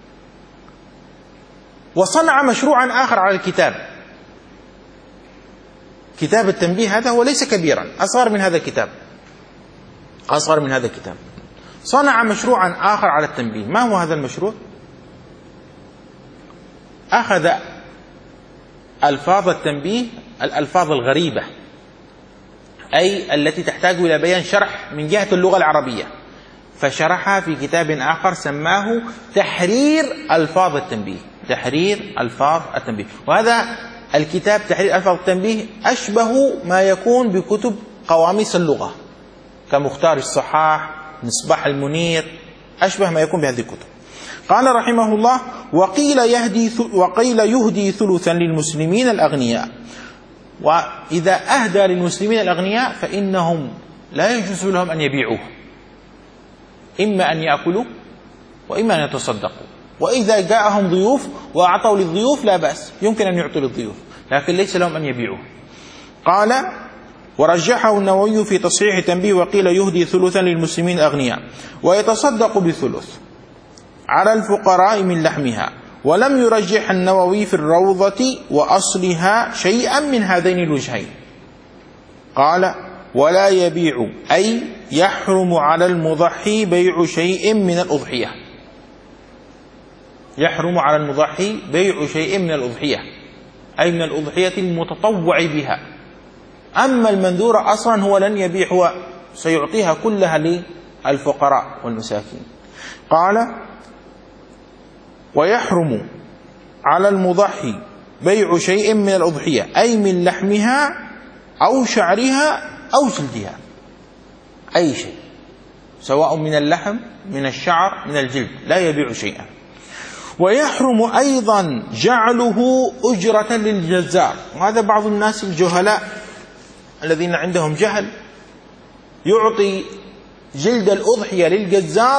وصنع مشروعا آخر على الكتاب. كتاب التنبيه هذا هو ليس كبيرا، أصغر من هذا الكتاب، أصغر من هذا الكتاب. صنع مشروعا آخر على التنبيه. ما هو هذا المشروع؟ أخذ ألفاظ التنبيه، الألفاظ الغريبة، أي التي تحتاج إلى بيان شرح من جهة اللغة العربية، فشرحها في كتاب آخر سماه تحرير ألفاظ التنبيه. تحرير ألفاظ التنبيه. وهذا الكتاب تحرير ألفاظ التنبيه أشبه ما يكون بكتب قواميس اللغة كمختار الصحاح، مصباح المنير، أشبه ما يكون بهذه الكتب. قال رحمه الله: وقيل يهدي وقيل يهدي ثلثا للمسلمين الأغنياء. وإذا أهدى للمسلمين الأغنياء فإنهم لا يجوز لهم أن يبيعوه، إما أن يأكلوا وإما أن يتصدقوا. وإذا جاءهم ضيوف وأعطوا للضيوف لا بأس، يمكن أن يعطوا للضيوف، لكن ليس لهم أن يبيعوه. قال: ورجحه النووي في تصحيح التنبيه: وقيل يهدي ثلثا للمسلمين الأغنياء ويتصدق بثلث على الفقراء من لحمها. ولم يرجح النووي في الروضة وأصلها شيئا من هذين الوجهين. قال: ولا يبيع، أي يحرم على المضحي بيع شيء من الأضحية. يحرم على المضحي بيع شيء من الأضحية، أي من الأضحية المتطوع بها. أما المنذور أصلا هو لن يبيع، هو سيعطيها كلها للفقراء والمساكين. قال: ويحرم على المضحي بيع شيء من الأضحية، أي من لحمها أو شعرها أو جلدها، أي شيء سواء من اللحم، من الشعر، من الجلد، لا يبيع شيئا. ويحرم أيضا جعله أجرة للجزار. وهذا بعض الناس الجهلاء الذين عندهم جهل يعطي جلد الأضحية للجزار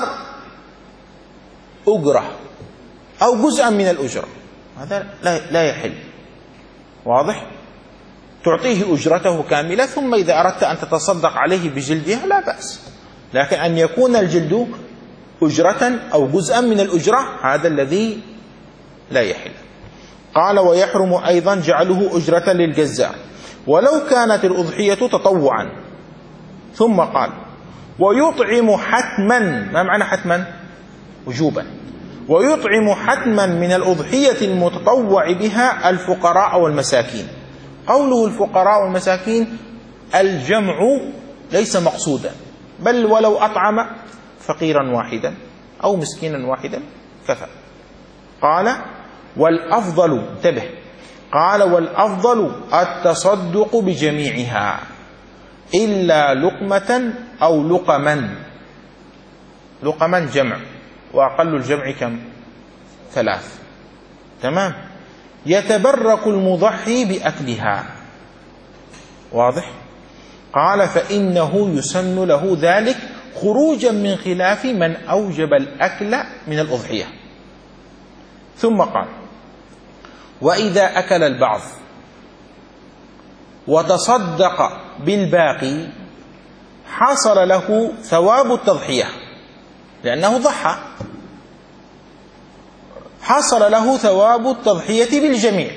أجرة أو جزءا من الأجرة، هذا لا يحل، واضح؟ تعطيه أجرته كاملة، ثم إذا أردت أن تتصدق عليه بجلدها لا بأس، لكن أن يكون الجلد أجرة أو جزءا من الأجرة هذا الذي لا يحل. قال: ويحرم أيضا جعله أجرة للجزار ولو كانت الأضحية تطوعا. ثم قال: ويطعم حتما. ما معنى حتما؟ وجوبا. ويطعم حتما من الأضحية المتطوع بها الفقراء والمساكين. قوله الفقراء والمساكين الجمع ليس مقصودا، بل ولو أطعم فقيرا واحدا أو مسكينا واحدا كفى. قال: والأفضل، انتبه، قال: والأفضل التصدق بجميعها إلا لقمة أو لقما. لقما جمع، وأقل الجمع كم؟ ثلاث. تمام. يتبرك المضحي بأكلها، واضح؟ قال: فإنه يسن له ذلك خروجا من خلاف من أوجب الأكل من الأضحية. ثم قال: وإذا أكل البعض وتصدق بالباقي حصل له ثواب التضحية، لأنه ضحى، حصل له ثواب التضحية بالجميع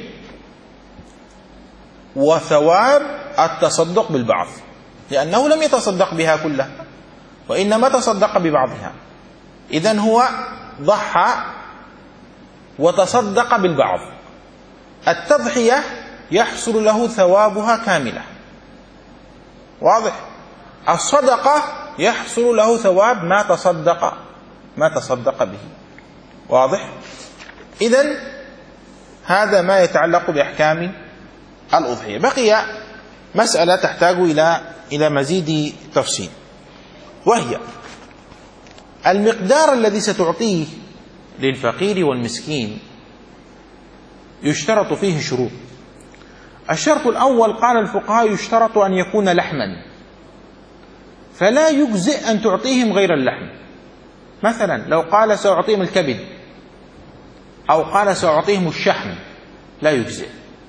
وثواب التصدق بالبعض، لأنه لم يتصدق بها كلها وإنما تصدق ببعضها. إذن هو ضحى وتصدق بالبعض. التضحية يحصل له ثوابها كاملة، واضح؟ الصدقة يحصل له ثواب ما تصدق ما تصدق به. واضح؟ إذن هذا ما يتعلق بأحكام الأضحية. بقي مسألة تحتاج إلى إلى مزيد تفصيل، وهي المقدار الذي ستعطيه للفقير والمسكين. يشترط فيه شروط. الشرط الأول قال الفقهاء يشترط أن يكون لحما، فلا يجزئ أن تعطيهم غير اللحم. مثلا لو قال سأعطيهم الكبد أو قال سأعطيهم الشحم لا يجزئ،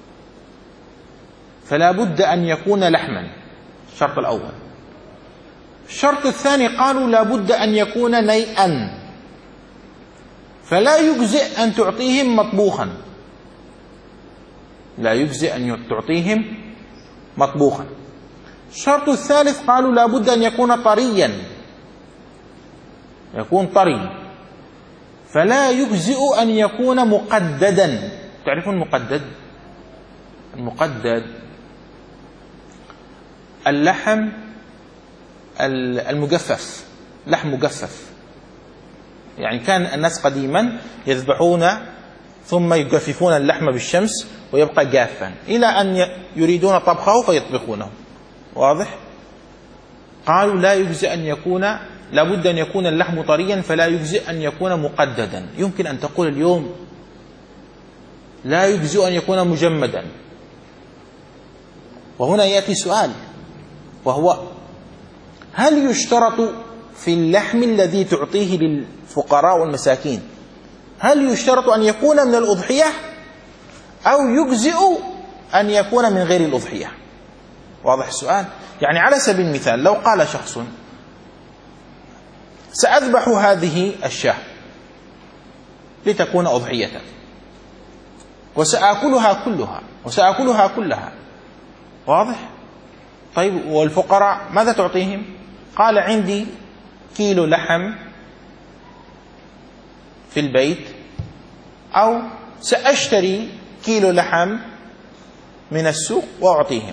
فلا بد أن يكون لحما. الشرط الأول. الشرط الثاني قالوا لا بد أن يكون نيئا، فلا يجزئ أن تعطيهم مطبوخا، لا يجزئ أن تعطيهم مطبوخا. الشرط الثالث قالوا لا بد أن يكون طريا، يكون طري، فلا يجزئ أن يكون مقددا. تعرفون المقدد؟ المقدد اللحم المجفف، لحم مجفف. يعني كان الناس قديما يذبحون ثم يجففون اللحم بالشمس ويبقى جافا إلى أن يريدون طبخه فيطبخونه. واضح؟ قالوا لا يجزئ أن يكون، لا بد أن يكون اللحم طريا، فلا يجزئ أن يكون مقددا. يمكن أن تقول اليوم لا يجزئ أن يكون مجمدا، وهنا يأتي سؤال، وهو هل يشترط في اللحم الذي تعطيه للفقراء والمساكين، هل يشترط أن يكون من الأضحية أو يجزئ أن يكون من غير الأضحية؟ واضح السؤال؟ يعني على سبيل المثال لو قال شخص سأذبح هذه الشاة لتكون أضحية وسأكلها كلها وسأكلها كلها، واضح؟ طيب والفقراء ماذا تعطيهم؟ قال عندي كيلو لحم في البيت، أو سأشتري كيلو لحم من السوق وأعطيهم.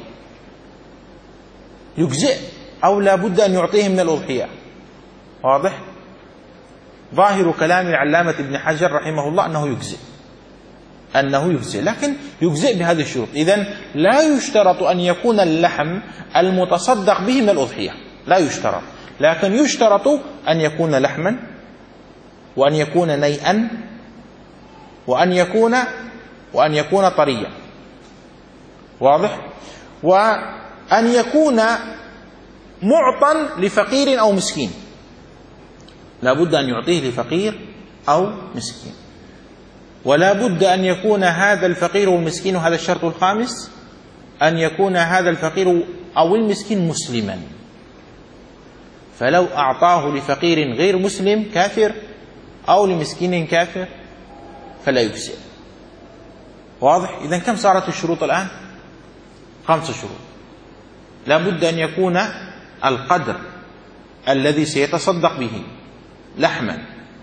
يجزئ أو لا بد أن يعطيهم من الأضحية؟ واضح؟ ظاهر كلام العلامة ابن حجر رحمه الله أنه يجزئ، أنه يجزئ، لكن يجزئ بهذه الشروط. إذن لا يشترط أن يكون اللحم المتصدق به من الأضحية، لا يشترط، لكن يشترط أن يكون لحما، وأن يكون نيئا، وأن يكون وأن يكون طريا. واضح؟ وأن يكون معطا لفقير أو مسكين، لا بد أن يعطيه لفقير أو مسكين، ولا بد أن يكون هذا الفقير والمسكين، هذا الشرط الخامس، أن يكون هذا الفقير أو المسكين مسلما. فلو أعطاه لفقير غير مسلم كافر أو لمسكين كافر فلا يجزئ. واضح؟ إذن كم صارت الشروط الآن؟ خمس شروط. لا بد أن يكون القدر الذي سيتصدق به لحما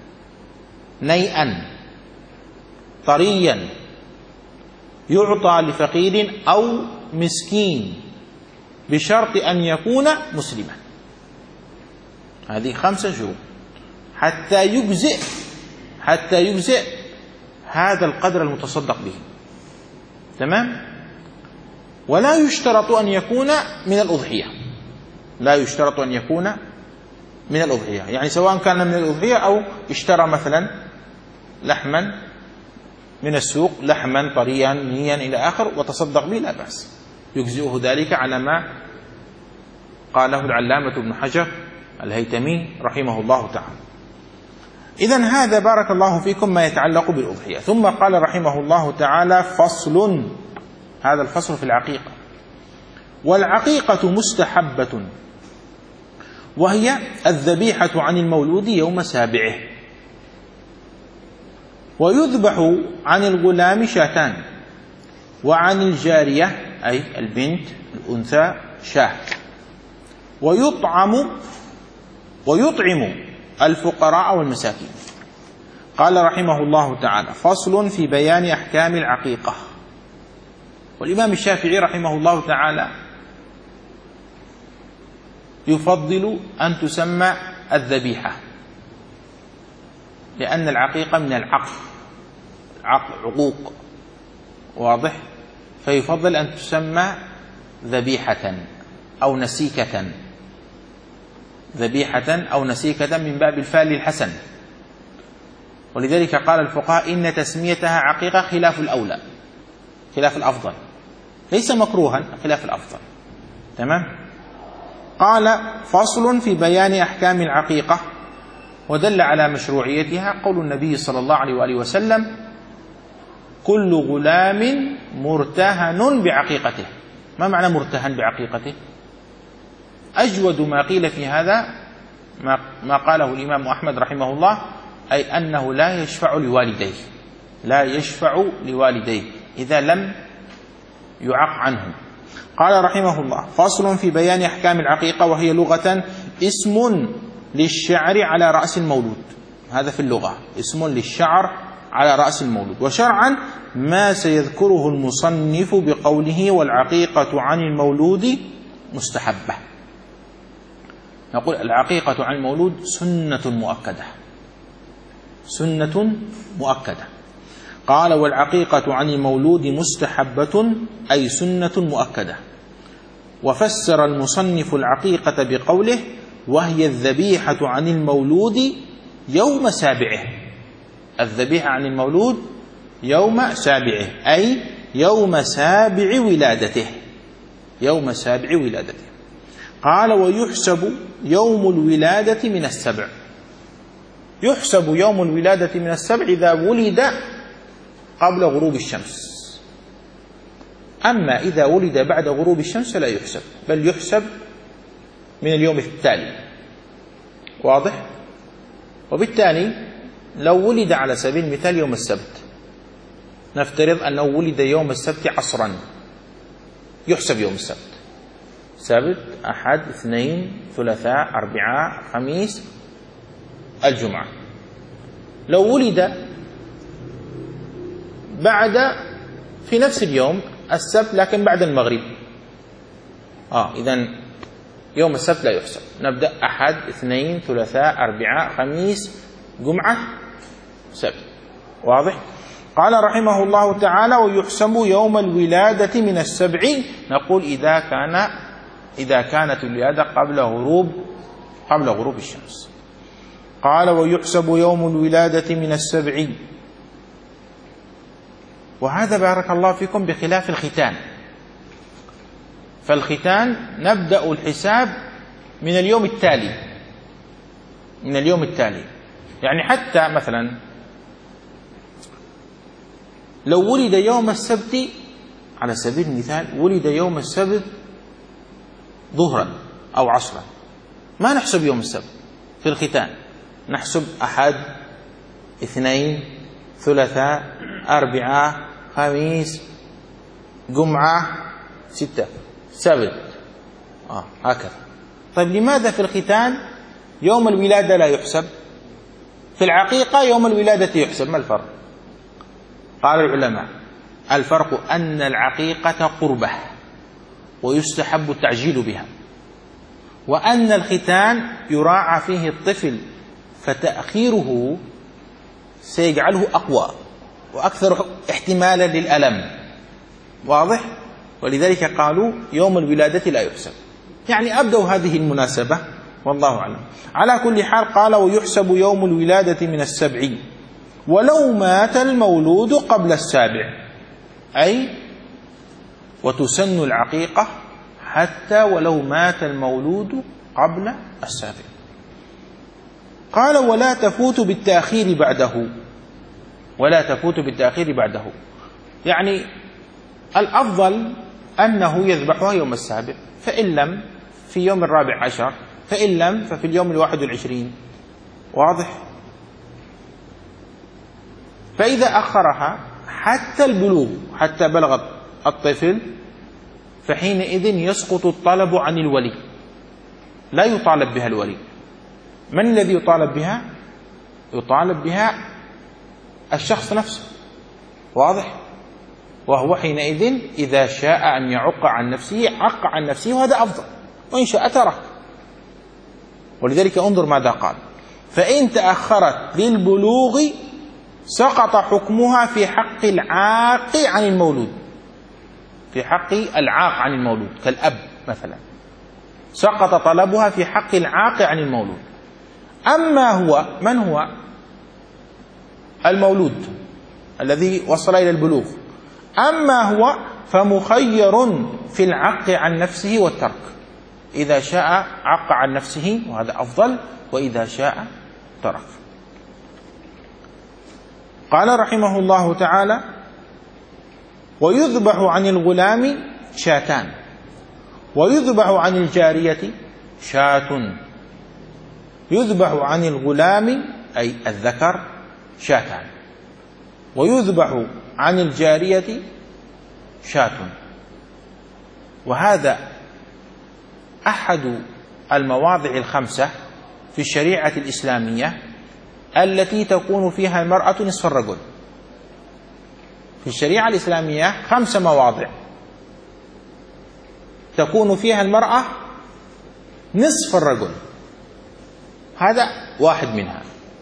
نيئا طريا يعطى لفقير أو مسكين بشرط أن يكون مسلما. هذه خمسة شروط حتى يجزئ حتى يجزئ هذا القدر المتصدق به. تمام؟ ولا يشترط أن يكون من الأضحية، لا يشترط أن يكون من الأضحية، يعني سواء كان من الأضحية أو اشترى مثلا لحما من السوق، لحما طريا نيا إلى آخر وتصدق به، لا بأس، يجزئه ذلك على ما قاله العلامة ابن حجر الهيتمي رحمه الله تعالى. إذن هذا بارك الله فيكم ما يتعلق بالأضحية. ثم قال رحمه الله تعالى: فصل. هذا الفصل في العقيقة. والعقيقة مستحبة، وهي الذبيحة عن المولود يوم سابعه، ويذبح عن الغلام شاتان، وعن الجارية أي البنت الأنثى شاة، ويطعم ويطعم الفقراء والمساكين. قال رحمه الله تعالى: فصل في بيان أحكام العقيقة. والإمام الشافعي رحمه الله تعالى يفضل أن تسمى الذبيحة، لأن العقيقة من العقل، عقوق، واضح؟ فيفضل أن تسمى ذبيحة أو نسيكة، ذبيحة أو نسيكة من باب الفعل الحسن. ولذلك قال الفقهاء إن تسميتها عقيقة خلاف الأولى، خلاف الأفضل، ليس مكروها، خلاف الأفضل. تمام. قال فصل في بيان أحكام العقيقة. ودل على مشروعيتها قول النبي صلى الله عليه وآله وسلم كل غلام مرتهن بعقيقته. ما معنى مرتهن بعقيقته؟ أجود ما قيل في هذا ما قاله الإمام أحمد رحمه الله، أي أنه لا يشفع لوالديه، لا يشفع لوالديه إذا لم يعق عنه. قال رحمه الله فصل في بيان أحكام العقيقة، وهي لغة اسم للشعر على رأس المولود. هذا في اللغة اسم للشعر على رأس المولود. وشرعا ما سيذكره المصنف بقوله والعقيقة عن المولود مستحبة. نقول العقيقة عن المولود سنة مؤكدة، سنة مؤكدة. قال والعقيقة عن المولود مستحبة أي سنة مؤكدة. وفسر المصنف العقيقة بقوله وهي الذبيحة عن المولود يوم سابعه. الذبيحة عن المولود يوم سابعه أي يوم سابع ولادته، يوم سابع ولادته. قال ويحسب يوم الولادة من السبع. يحسب يوم الولادة من السبع إذا ولد قبل غروب الشمس. أما إذا ولد بعد غروب الشمس فلا يحسب، بل يحسب من اليوم التالي. واضح؟ وبالتالي لو ولد على سبيل المثال يوم السبت، نفترض أنه ولد يوم السبت عصرا، يحسب يوم السبت، سبت أحد اثنين ثلاثاء أربعاء خميس الجمعة. لو ولد بعد في نفس اليوم السبت لكن بعد المغرب، آه إذن يوم السبت لا يحسب. نبدأ أحد اثنين ثلاثاء أربعاء خميس جمعة سبت. واضح؟ قال رحمه الله تعالى ويحسب يوم الولادة من السبع. نقول إذا كان إذا كانت الولادة قبل غروب قبل غروب الشمس. قال ويحسب يوم الولادة من السبع. وهذا بارك الله فيكم بخلاف الختان. فالختان نبدأ الحساب من اليوم التالي، من اليوم التالي. يعني حتى مثلا لو ولد يوم السبت على سبيل المثال، ولد يوم السبت ظهرا أو عصرا، ما نحسب يوم السبت في الختان، نحسب أحد اثنين ثلاثاء أربعاء خميس جمعة ستة سبت، آه هكذا. طيب لماذا في الختان يوم الولادة لا يحسب؟ في العقيقة يوم الولادة يحسب. ما الفرق؟ قال العلماء الفرق أن العقيقة قربة ويستحب التعجيل بها، وأن الختان يراعى فيه الطفل فتأخيره سيجعله أقوى وأكثر احتمالا للألم. واضح؟ ولذلك قالوا يوم الولادة لا يحسب. يعني أبدوا هذه المناسبة والله أعلم. على كل حال قال ويحسب يوم الولادة من السبع ولو مات المولود قبل السابع، أي وتسن العقيقة حتى ولو مات المولود قبل السابع. قال ولا تفوت بالتأخير بعده، ولا تفوت بالتأخير بعده. يعني الأفضل أنه يذبحها يوم السابع، فإن لم في يوم الرابع عشر، فإن لم ففي اليوم الواحد والعشرين. واضح؟ فإذا أخرها حتى البلوغ، حتى بلغ الطفل، فحينئذ يسقط الطلب عن الولي، لا يطالب بها الولي. من الذي يطالب بها؟ يطالب بها الشخص نفسه. واضح؟ وهو حينئذ إذا شاء أن يعق عن نفسه عق عن نفسه، وهذا أفضل، وإن شاء ترك. ولذلك انظر ماذا قال: فإن تأخرت للبلوغ سقط حكمها في حق العاق عن المولود، في حق العاق عن المولود كالأب مثلا، سقط طلبها في حق العاق عن المولود. أما هو، من هو المولود الذي وصل إلى البلوغ؟ أما هو فمخير في العق عن نفسه والترك، إذا شاء عق عن نفسه وهذا أفضل، وإذا شاء ترك. قال رحمه الله تعالى: ويذبح عن الغلام شاتان، ويذبح عن الجارية شاة. يذبح عن الغلام أي الذكر شاتان، ويذبح عن الجارية شاة. وهذا أحد المواضع الخمسة في الشريعة الإسلامية التي تكون فيها المرأة نصف الرجل. في الشريعة الإسلامية خمس مواضع تكون فيها المرأة نصف الرجل، هذا واحد منها.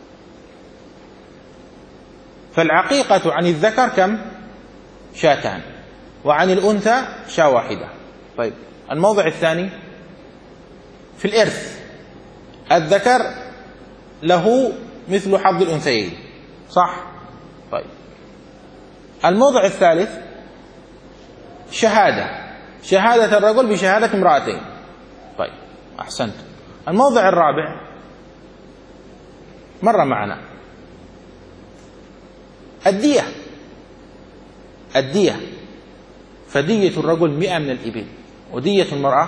فالعقيقة عن الذكر كم؟ شاتان، وعن الأنثى شاة واحدة. طيب الموضع الثاني في الإرث، الذكر له مثل حظ الأنثيين، صح؟ طيب الموضع الثالث شهادة، شهادة الرجل بشهادة امرأتين. طيب أحسنت. الموضع الرابع مر معنا الدية، الدية فدية الرجل مئة من الإبل، ودية المرأة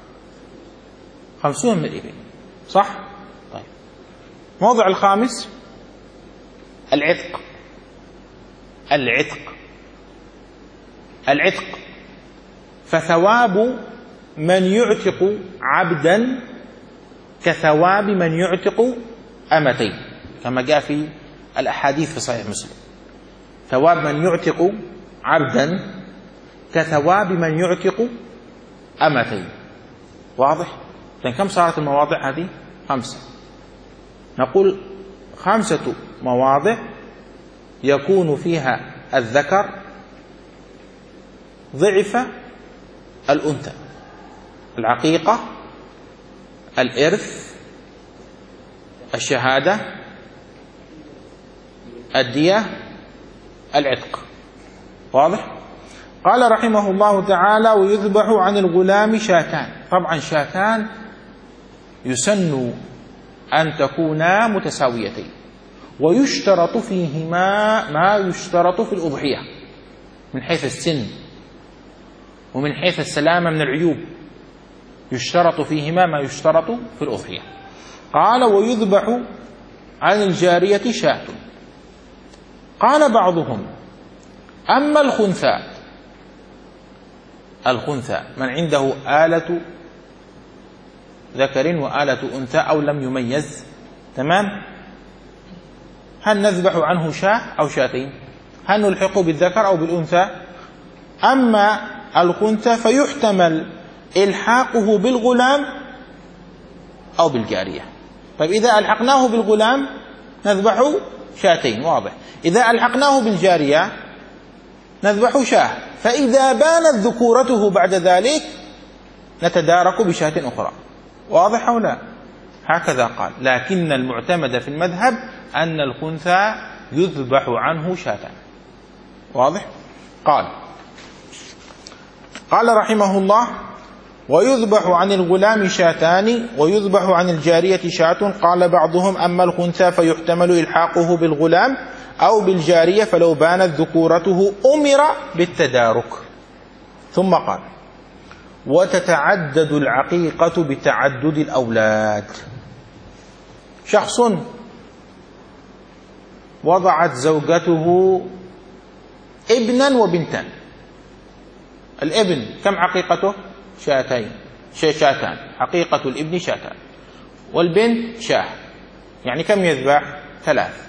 خمسون من الإبل، صح؟ طيب الموضع الخامس العتق، العتق العتق فثواب من يعتق عبدا كثواب من يعتق أمتين، كما جاء في الأحاديث في صحيح مسلم: ثواب من يعتق عبدا كثواب من يعتق أمتين. واضح؟ لأن كم صارت المواضع هذه؟ خمسة. نقول خمسة مواضع يكون فيها الذكر ضعف الأنثى: العقيقة، الإرث، الشهادة، الدية، العتق. واضح؟ قال رحمه الله تعالى: ويذبح عن الغلام شاتان. طبعا شاتان يسن أن تكونا متساويتين، ويشترط فيهما ما يشترط في الأضحية من حيث السن ومن حيث السلامة من العيوب، يشترط فيهما ما يشترط في الأضحية. قال: ويذبح عن الجارية شاة. قال بعضهم: أما الخنثى، الخنثى من عنده آلة ذكر وآلة أنثى أو لم يميز، تمام، هل نذبح عنه شاة أو شاتين؟ هل نلحقه بالذكر أو بالأنثى؟ أما الخنثى فيحتمل إلحاقه بالغلام أو بالجارية. طيب إذا ألحقناه بالغلام نذبح شاتين، واضح. إذا ألحقناه بالجارية نذبح شاة، فإذا بانت ذكورته بعد ذلك نتدارك بشاة أخرى. واضح أو لا؟ هكذا قال. لكن المعتمد في المذهب أن الخنثى يذبح عنه شاة. واضح؟ قال قال رحمه الله: ويذبح عن الغلام شاتان ويذبح عن الجارية شاة. قال بعضهم: أما الخنثى فيحتمل إلحاقه بالغلام أو بالجارية فلو بانت ذكورته أمر بالتدارك. ثم قال: وتتعدد العقيقة بتعدد الأولاد. شخص وضعت زوجته ابنا وبنتان، الابن كم عقيقته؟ شاتين، شاتان، عقيقة الابن شاتان، والبنت شاه، يعني كم يذبح؟ ثلاث.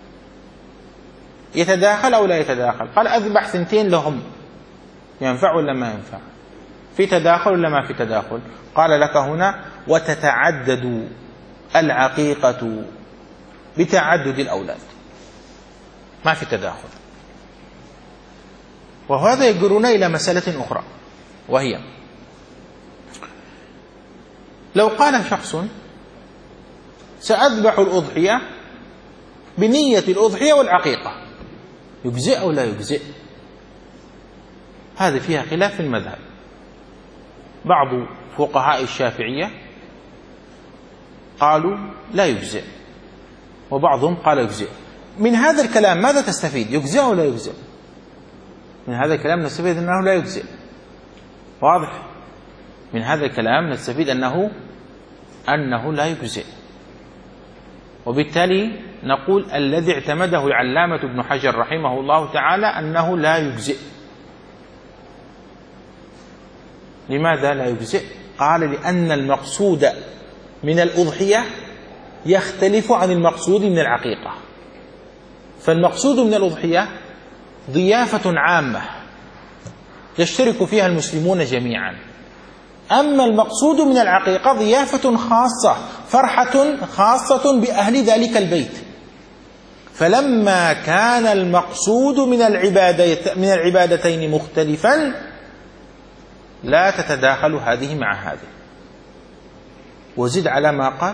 يتداخل أو لا يتداخل؟ قال: أذبح ثنتين لهم، ينفع ولا ما ينفع؟ في تداخل ولا ما في تداخل؟ قال لك هنا: وتتعدد العقيقة بتعدد الأولاد، ما في تداخل. وهذا يجرنا إلى مسألة أخرى، وهي لو قال شخص سأذبح الأضحية بنية الأضحية والعقيقة، يجزئ أو لا يجزئ؟ هذا فيها خلاف في المذهب. بعض فقهاء الشافعية قالوا لا يجزئ، وبعضهم قال يجزئ. من هذا الكلام ماذا تستفيد؟ يجزئ أو لا يجزئ؟ من هذا الكلام نستفيد أنه لا يجزئ، واضح؟ من هذا الكلام نستفيد أنه أنه لا يجزئ، وبالتالي نقول الذي اعتمده العلامة ابن حجر رحمه الله تعالى أنه لا يجزئ. لماذا لا يجزئ؟ قال لأن المقصود من الأضحية يختلف عن المقصود من العقيقة. فالمقصود من الأضحية ضيافة عامة يشترك فيها المسلمون جميعا، أما المقصود من العقيقة ضيافة خاصة، فرحة خاصة بأهل ذلك البيت. فلما كان المقصود من العبادتين من العبادتين مختلفا لا تتداخل هذه مع هذه. وزد على ما قال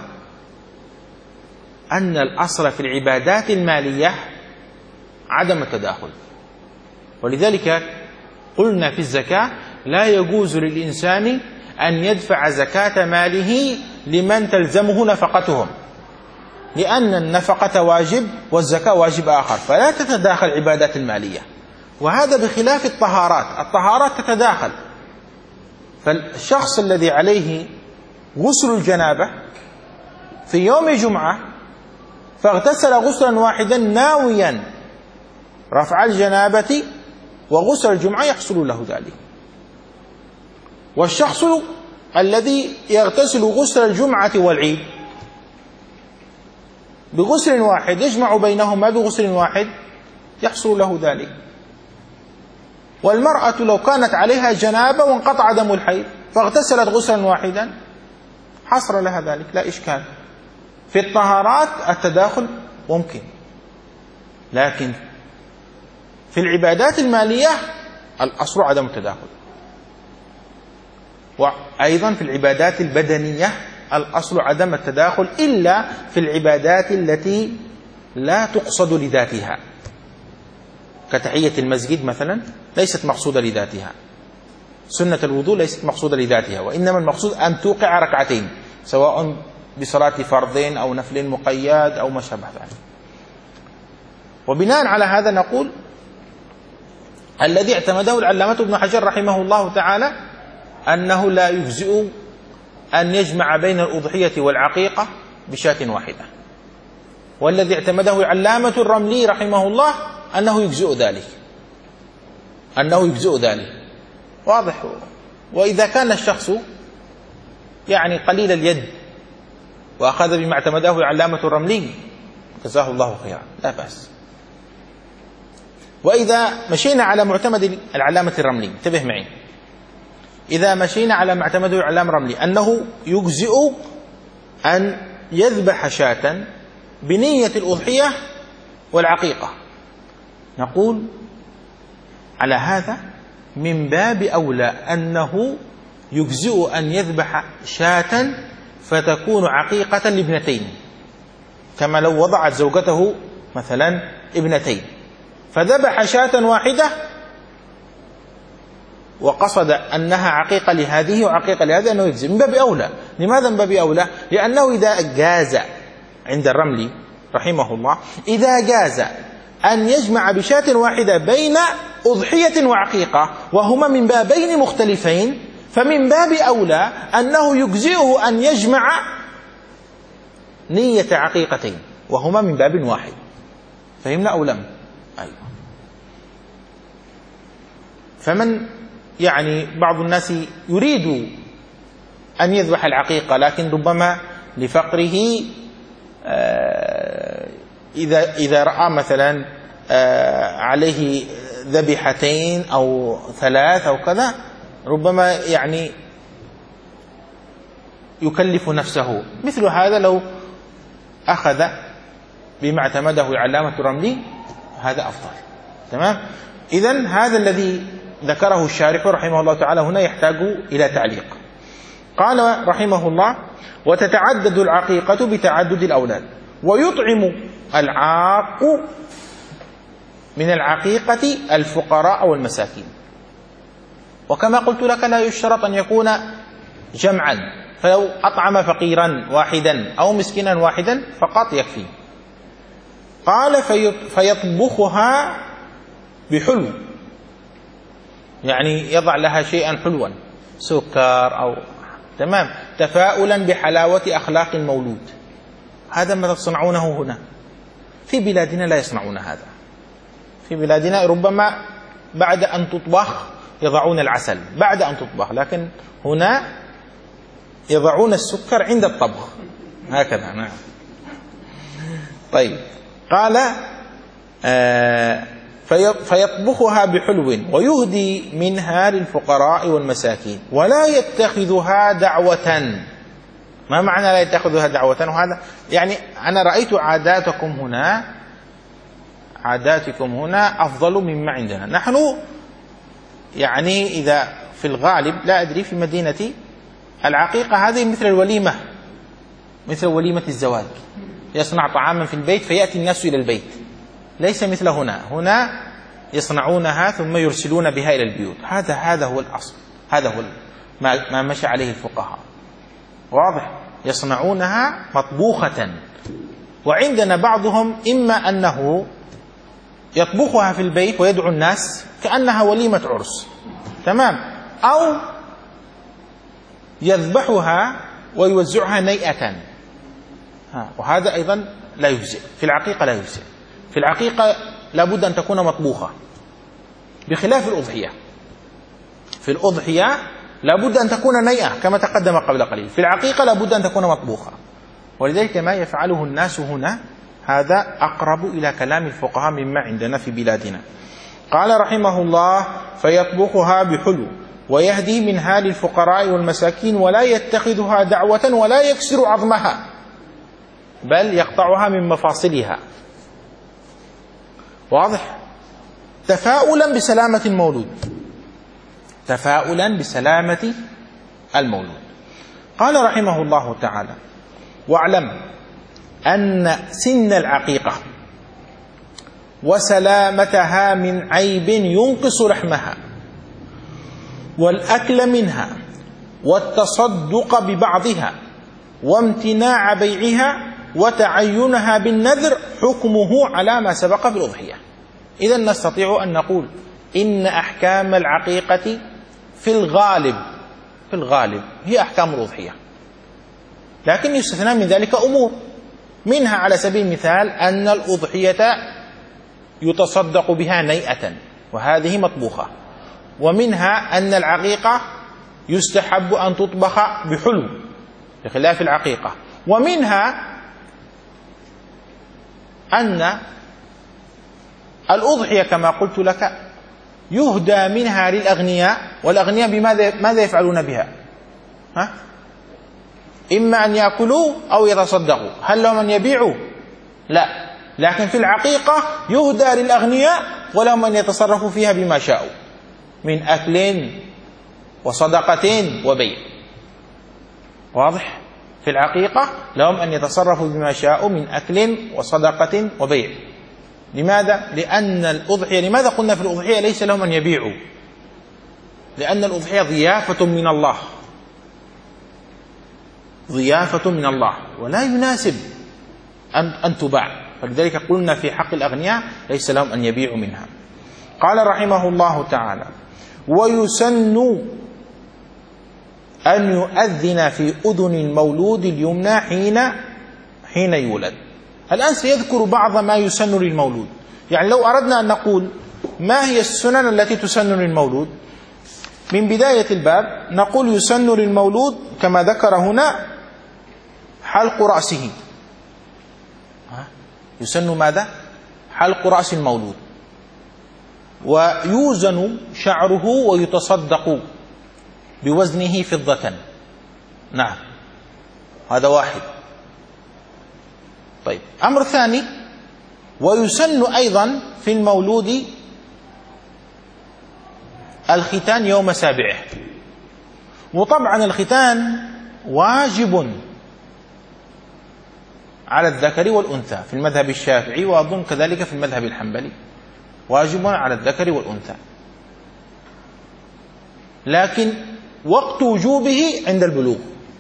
أن الأصل في العبادات المالية عدم التداخل، ولذلك قلنا في الزكاة لا يجوز للإنسان أن يدفع زكاة ماله لمن تلزمه نفقتهم، لأن النفقة واجب والزكاة واجب آخر، فلا تتداخل العبادات المالية. وهذا بخلاف الطهارات، الطهارات تتداخل. فالشخص الذي عليه غسل الجنابة في يوم جمعة فاغتسل غسلا واحدا ناويا رفع الجنابة وغسل الجمعة يحصل له ذلك. والشخص الذي يغتسل غسل الجمعة والعيد بغسل واحد يجمع بينهما بغسل واحد يحصل له ذلك. والمرأة لو كانت عليها جنابة وانقطع دم الحيض فاغتسلت غسلا واحدا حصل لها ذلك، لا إشكال. في الطهارات التداخل ممكن، لكن في العبادات المالية الأصل عدم التداخل. وأيضا في العبادات البدنية الأصل عدم التداخل إلا في العبادات التي لا تقصد لذاتها، كتحية المسجد مثلا ليست مقصودة لذاتها، سنة الوضوء ليست مقصودة لذاتها، وإنما المقصود أن توقع ركعتين سواء بصلاة فرضين أو نفل مقيد أو ما شابه ذلك. وبناء على هذا نقول الذي اعتمده العلامة ابن حجر رحمه الله تعالى أنه لا يجزئ أن يجمع بين الأضحية والعقيقة بشاة واحدة، والذي اعتمده العلامة الرملي رحمه الله أنه يجزئ ذلك، أنه يجزئ ذلك، واضح. وإذا كان الشخص يعني قليل اليد وأخذ بما اعتمده العلامة الرملي جزاه الله خيرا، لا بأس. وإذا مشينا على معتمد العلامة الرملي، انتبه معي، إذا مشينا على ما اعتمده العلامة الرملي أنه يجزئ أن يذبح شاة بنية الأضحية والعقيقة، نقول على هذا من باب أولى أنه يجزئ أن يذبح شاة فتكون عقيقة لابنتين، كما لو وضعت زوجته مثلا ابنتين فذبح شاة واحدة وقصد أنها عقيقة لهذه وعقيقة لهذه أنه يجزئ من باب أولى. لماذا من باب أولى؟ لأنه إذا جاز عند الرملي رحمه الله إذا جاز أن يجمع بشاة واحدة بين أضحية وعقيقة وهما من بابين مختلفين، فمن باب أولى أنه يجزئه أن يجمع نية عقيقتين وهما من باب واحد. فهمنا أو لم؟ أيوة. فمن يعني بعض الناس يريد أن يذبح العقيقة لكن ربما لفقره إذا إذا رأى مثلا عليه ذبيحتين أو ثلاث أو كذا ربما يعني يكلف نفسه. مثل هذا لو أخذ بما اعتمده علامة الرملي هذا أفضل. تمام. إذن هذا الذي ذكره الشارح رحمه الله تعالى هنا يحتاج إلى تعليق. قال رحمه الله: وتتعدد العقيقة بتعدد الأولاد، ويطعم العاق من العقيقة الفقراء والمساكين. وكما قلت لك لا يشترط أن يكون جمعا، فلو أطعم فقيرا واحدا أو مسكينا واحدا فقط يكفي. قال: فيطبخها بحلو، يعني يضع لها شيئا حلوا، سكر أو تمام، تفاؤلا بحلاوة أخلاق المولود. هذا ما تصنعونه هنا. في بلادنا لا يصنعون هذا. في بلادنا ربما بعد أن تطبخ يضعون العسل بعد أن تطبخ، لكن هنا يضعون السكر عند الطبخ هكذا. نعم. طيب. قال: آه فيطبخها بحلو ويهدي منها للفقراء والمساكين ولا يتخذها دعوة. ما معنى لا يتخذها دعوة؟ وهذا يعني أنا رأيت عاداتكم هنا عاداتكم هنا أفضل مما عندنا نحن. يعني إذا في الغالب لا أدري في مدينة العقيقة هذه مثل الوليمة، مثل وليمة الزواج، يصنع طعاما في البيت فيأتي الناس إلى البيت، ليس مثل هنا. هنا يصنعونها ثم يرسلون بها إلى البيوت. هذا هذا هو الأصل، هذا هو ما, ما مشى عليه الفقهاء. واضح؟ يصنعونها مطبوخة. وعندنا بعضهم إما أنه يطبخها في البيت ويدعو الناس كأنها وليمة عرس، تمام، أو يذبحها ويوزعها نيئة. وهذا أيضا لا يجزئ. في العقيقة لا يجزئ. في العقيقة لابد أن تكون مطبوخة، بخلاف الأضحية. في الأضحية لابد أن تكون نيئة كما تقدم قبل قليل. في العقيقة لابد أن تكون مطبوخة. ولذلك ما يفعله الناس هنا هذا أقرب إلى كلام الفقهاء مما عندنا في بلادنا. قال رحمه الله: فيطبخها بحلو ويهدي منها للفقراء والمساكين ولا يتخذها دعوة ولا يكسر عظمها بل يقطعها من مفاصلها. واضح؟ تفاؤلا بسلامة المولود، تفاؤلا بسلامة المولود. قال رحمه الله تعالى: واعلم أن سن العقيقة وسلامتها من عيب ينقص لحمها والأكل منها والتصدق ببعضها وامتناع بيعها وتعينها بالنذر حكمه على ما سبق في الأضحية. إذن نستطيع أن نقول إن أحكام العقيقة في الغالب في الغالب هي أحكام الأضحية، لكن يستثنى من ذلك أمور. منها على سبيل المثال أن الأضحية يتصدق بها نيئة وهذه مطبوخة، ومنها أن العقيقة يستحب أن تطبخ بحلو بخلاف العقيقة، ومنها أن الأضحية كما قلت لك يهدى منها للأغنياء، والأغنياء بماذا ماذا يفعلون بها؟ ها؟ إما أن يأكلوا أو يتصدقوا. هل لهم أن يبيعوا؟ لا. لكن في العقيقة يهدى للأغنياء ولهم أن يتصرفوا فيها بما شاءوا من أكل وصدقة وبيع. واضح؟ في العقيقة لهم أن يتصرفوا بما شاءوا من أكل وصدقة وبيع. لماذا؟ لأن الأضحية، لماذا قلنا في الأضحية ليس لهم أن يبيعوا؟ لأن الأضحية ضيافة من الله، ضيافة من الله ولا يناسب أن, أن تباع، فلذلك قلنا في حق الأغنياء ليس لهم أن يبيعوا منها. قال رحمه الله تعالى: ويسن أن يؤذن في أذن المولود اليمنى حين حين يولد. الآن سيذكر بعض ما يسن للمولود. يعني لو أردنا أن نقول ما هي السنن التي تسن للمولود من بداية الباب، نقول يسن للمولود كما ذكر هنا حلق رأسه. يسن ماذا؟ حلق رأس المولود، ويوزن شعره ويتصدق بوزنه فضة. نعم، هذا واحد. طيب، أمر ثاني: ويسن أيضا في المولود الختان يوم سابعه. وطبعا الختان واجب على الذكر والأنثى في المذهب الشافعي، وأظن كذلك في المذهب الحنبلي، واجب على الذكر والأنثى، لكن وقت وجوبه عند البلوغ،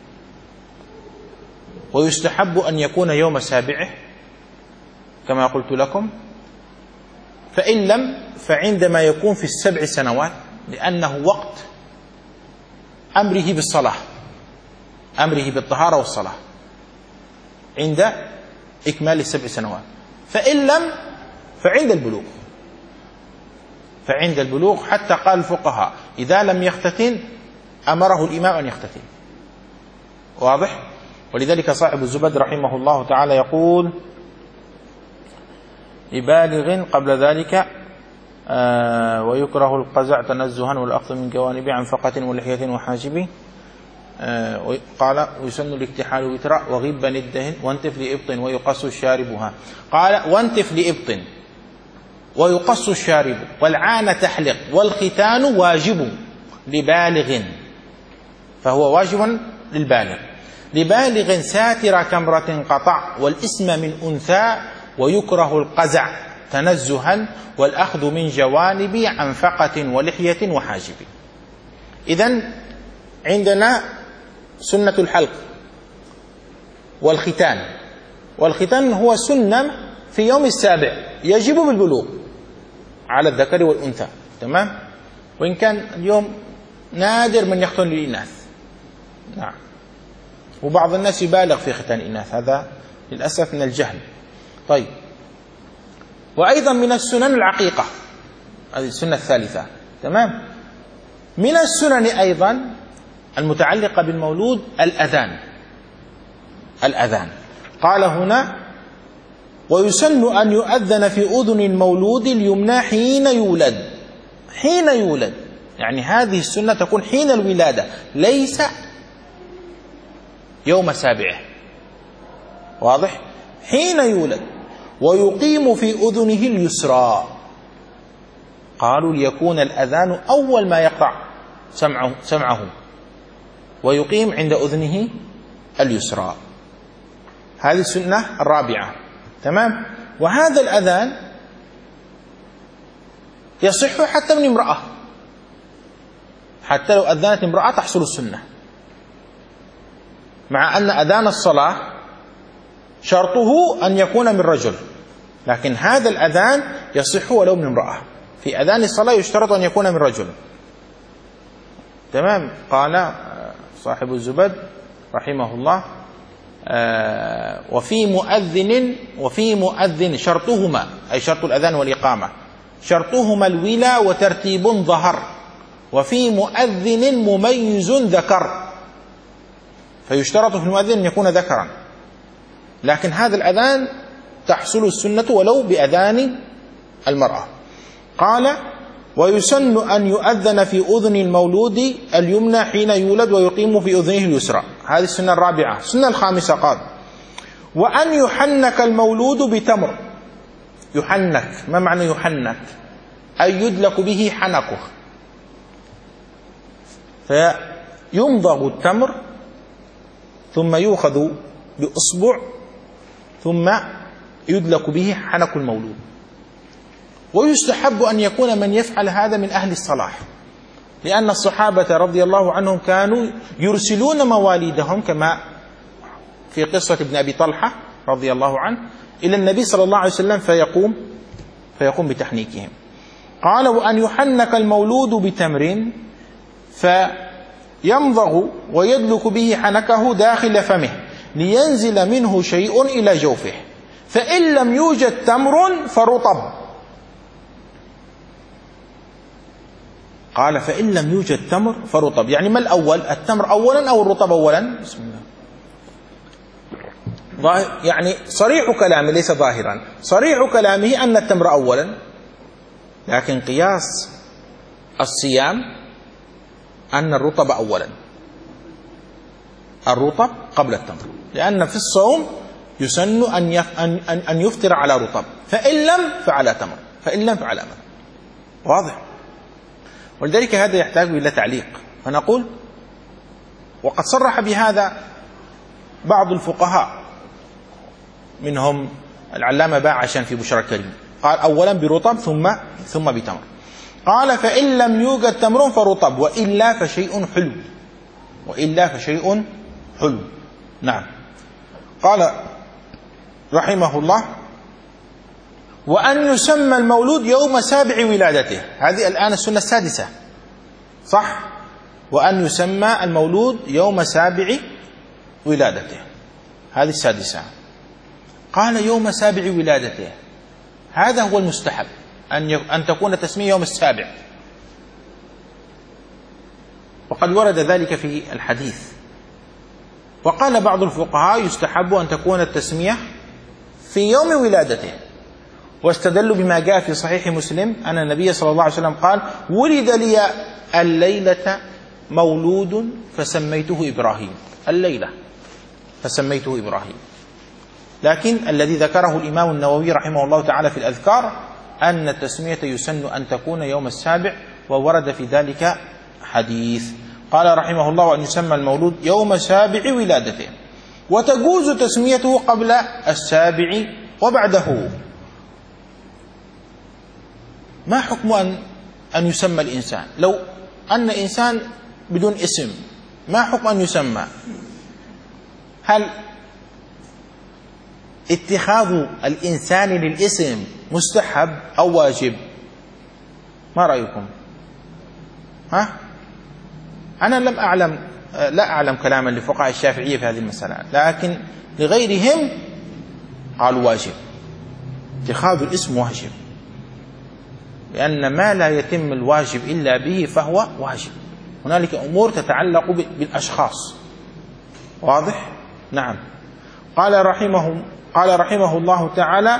ويستحب أن يكون يوم سابعه كما قلت لكم، فإن لم فعندما يكون في السبع سنوات، لأنه وقت أمره بالصلاة، أمره بالطهارة والصلاة عند إكمال السبع سنوات. فإن لم فعند البلوغ، فعند البلوغ، حتى قال الفقهاء إذا لم يختتن أمره الإمام أن يختتن. واضح؟ ولذلك صاحب الزبد رحمه الله تعالى يقول: لبالغ قبل ذلك آه ويكره القزع تنزها والأخذ من جوانب عنفقة ولحية وحاجب. آه قال: ويسن الاكتحال وترى وغبا الدهن وانتف لإبط ويقص شاربها. قال: وانتف لإبط ويقص الشارب والعان تحلق والختان واجب لبالغ، فهو واجب للبالغ. لبالغ ساتر كمرة قطع والاسم من أنثى ويكره القزع تنزها والأخذ من جوانب عنفقة ولحية وحاجب. إذن عندنا سنة الحلق والختان، والختان هو سنة في يوم السابع يجب بالبلوغ على الذكر والأنثى، تمام؟ وإن كان اليوم نادر من يختن للإناث، نعم، وبعض الناس يبالغ في ختان الإناث، هذا للأسف من الجهل. طيب، وأيضا من السنن العقيقة، هذه السنة الثالثة، تمام؟ من السنن أيضا المتعلقة بالمولود الأذان. الأذان قال هنا: ويسن أن يؤذن في أذن المولود اليمنى حين يولد. حين يولد يعني هذه السنة تكون حين الولادة، ليس يوم سابعه. واضح؟ حين يولد. ويقيم في أذنه اليسرى، قالوا ليكون الأذان أول ما يقطع سمعه, سمعه ويقيم عند أذنه اليسرى. هذه السنة الرابعة، تمام؟ وهذا الأذان يصح حتى من امرأة، حتى لو أذنت امرأة تحصل السنة، مع أن أذان الصلاة شرطه أن يكون من رجل، لكن هذا الأذان يصح ولو من امرأة. في أذان الصلاة يشترط أن يكون من رجل، تمام؟ قال صاحب الزبد رحمه الله: آه وفي مؤذن وفي مؤذن شرطهما، أي شرط الأذان والإقامة، شرطهما الولا وترتيب ظهر، وفي مؤذن مميز ذكر، فيشترط في المؤذن أن يكون ذكرا، لكن هذا الأذان تحصل السنة ولو بأذان المرأة. قال: ويسن أن يؤذن في أذن المولود اليمنى حين يولد ويقيم في أذنه اليسرى. هذه السنة الرابعة. السنة الخامسة قال: وأن يحنك المولود بتمر. يحنك، ما معنى يحنك؟ أي يدلك به حنكه، فيمضغ التمر ثم يؤخذ بأصبع ثم يدلك به حنك المولود. ويستحب أن يكون من يفعل هذا من أهل الصلاح، لأن الصحابة رضي الله عنهم كانوا يرسلون مواليدهم كما في قصة ابن أبي طلحة رضي الله عنه إلى النبي صلى الله عليه وسلم فيقوم فيقوم بتحنيكهم. قال: وأن يحنك المولود بتمر فيمضغ ويدلك به حنكه داخل فمه لينزل منه شيء إلى جوفه، فإن لم يوجد تمر فرطب. قال: فإن لم يوجد تمر فرطب، يعني ما الأول؟ التمر أولا أو الرطب أولا؟ بسم الله. يعني صريح كلامه ليس ظاهرا، صريح كلامه أن التمر أولا، لكن قياس الصيام أن الرطب أولا، الرطب قبل التمر، لأن في الصوم يسن أن أن يفطر على رطب، فإن لم فعلى تمر، فإن لم فعلى ماء. واضح؟ ولذلك هذا يحتاج إلى تعليق، فنقول وقد صرح بهذا بعض الفقهاء، منهم العلامة باعشان في بشرى الكريم، قال أولا برطب ثم ثم بتمر. قال فإن لم يوجد تمر فرطب، وإلا فشيء حلو، وإلا فشيء حلو. نعم. قال رحمه الله وأن يسمى المولود يوم سابع ولادته. هذه الآن السنة السادسة، صح؟ وأن يسمى المولود يوم سابع ولادته، هذه السادسة. قال يوم سابع ولادته، هذا هو المستحب، أن أن تكون تسمية يوم السابع، وقد ورد ذلك في الحديث. وقال بعض الفقهاء يستحب أن تكون التسمية في يوم ولادته، واستدلوا بما جاء في صحيح مسلم أن النبي صلى الله عليه وسلم قال ولد لي الليلة مولود فسميته إبراهيم، الليلة فسميته إبراهيم. لكن الذي ذكره الإمام النووي رحمه الله تعالى في الأذكار أن التسمية يسن أن تكون يوم السابع، وورد في ذلك حديث. قال رحمه الله وأن يسمى المولود يوم سابع ولادته، وتجوز تسميته قبل السابع وبعده. ما حكم أن أن يسمى الإنسان؟ لو أن إنسان بدون اسم، ما حكم أن يسمى؟ هل اتخاذ الإنسان للاسم مستحب أو واجب؟ ما رأيكم؟ ها؟ أنا لم أعلم لا أعلم كلاما لفقهاء الشافعية في هذه المسألة، لكن لغيرهم قالوا واجب، اتخاذ الاسم واجب، لأن ما لا يتم الواجب إلا به فهو واجب. هنالك أمور تتعلق بالأشخاص. واضح؟ نعم. قال رحمه قال رحمه الله تعالى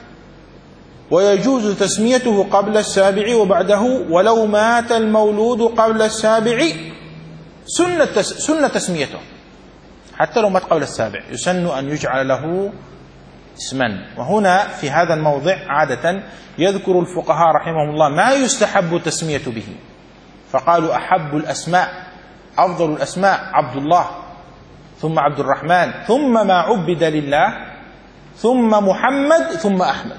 ويجوز تسميته قبل السابع وبعده، ولو مات المولود قبل السابع سنة سنة تسميته، حتى لو مات قبل السابع يسن أن يجعل له اسما. وهنا في هذا الموضع عادة يذكر الفقهاء رحمهم الله ما يستحب التسمية به، فقالوا أحب الأسماء أفضل الأسماء عبد الله، ثم عبد الرحمن، ثم ما عبد لله، ثم محمد، ثم أحمد.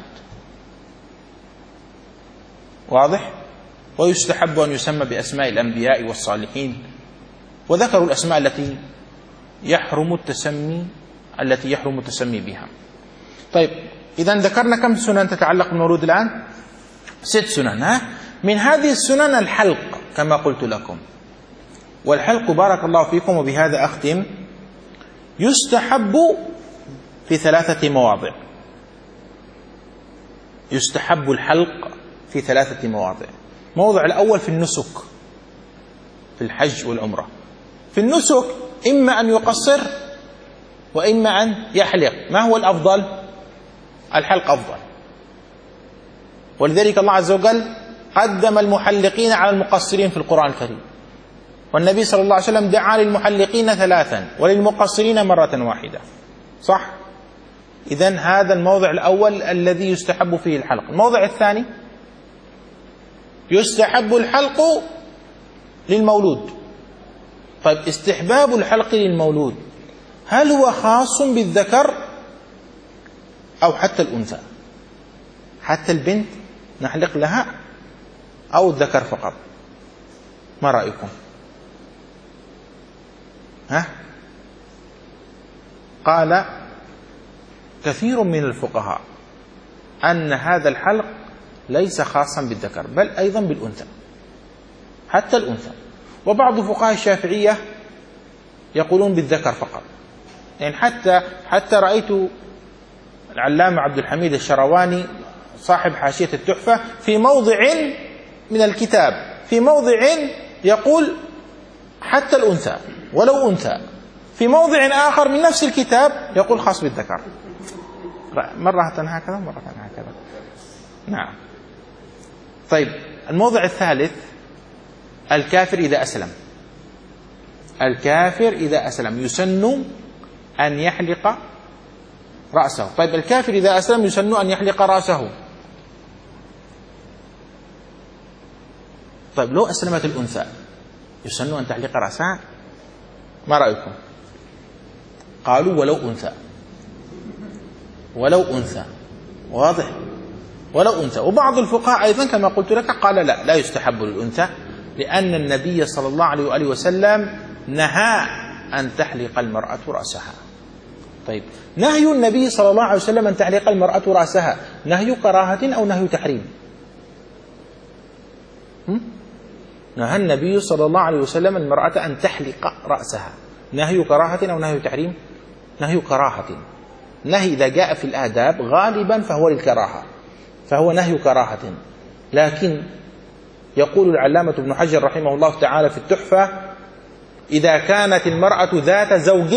واضح؟ ويستحب أن يسمى بأسماء الأنبياء والصالحين، وذكروا الأسماء التي يحرم التسمي التي يحرم التسمي بها. طيب، إذا ذكرنا كم سنن تتعلق بالمولود الآن؟ ست سنن. ها؟ من هذه السنن الحلق كما قلت لكم، والحلق بارك الله فيكم وبهذا أختم يستحب في ثلاثة مواضع. يستحب الحلق في ثلاثة مواضع. موضع الأول في النسك، في الحج والعمرة. في النسك إما أن يقصر وإما أن يحلق. ما هو الأفضل؟ الحلق أفضل، ولذلك الله عز وجل قدم المحلقين على المقصرين في القرآن الكريم، والنبي صلى الله عليه وسلم دعا للمحلقين ثلاثا وللمقصرين مرة واحدة. صح؟ إذن هذا الموضع الأول الذي يستحب فيه الحلق. الموضع الثاني يستحب الحلق للمولود. طيب، استحباب الحلق للمولود هل هو خاص بالذكر أو حتى الأنثى؟ حتى البنت نحلق لها أو الذكر فقط؟ ما رأيكم؟ ها؟ قال كثير من الفقهاء أن هذا الحلق ليس خاصا بالذكر بل أيضا بالأنثى، حتى الأنثى. وبعض فقهاء الشافعية يقولون بالذكر فقط. يعني حتى حتى رأيت العلامة عبد الحميد الشرواني صاحب حاشية التحفة في موضع من الكتاب، في موضع يقول حتى الأنثى ولو أنثى، في موضع آخر من نفس الكتاب يقول خاص بالذكر. مرة هكذا مرة هكذا. نعم. طيب، الموضع الثالث الكافر إذا أسلم. الكافر إذا أسلم يسن أن يحلق رأسه. طيب الكافر إذا أسلم يسن أن يحلق رأسه. طيب لو أسلمت الأنثى يسن أن تحلق رأسها؟ ما رأيكم؟ قالوا ولو أنثى، ولو أنثى، واضح، ولو أنثى. وبعض الفقهاء أيضا كما قلت لك قال لا لا يستحب للأنثى، لأن النبي صلى الله عليه وآله وسلم نهى أن تحلق المرأة رأسها. طيب نهي النبي صلى الله عليه وسلم أن تحلق المرأة رأسها نهي كراهة أو نهي تحريم؟ نهى النبي صلى الله عليه وسلم المرأة أن تحلق رأسها نهي كراهة أو نهي تحريم؟ نهي كراهة. نهي إذا جاء في الآداب غالبا فهو للكراهة، فهو نهي كراهة. لكن يقول العلامة ابن حجر رحمه الله تعالى في التحفة: إذا كانت المرأة ذات زوج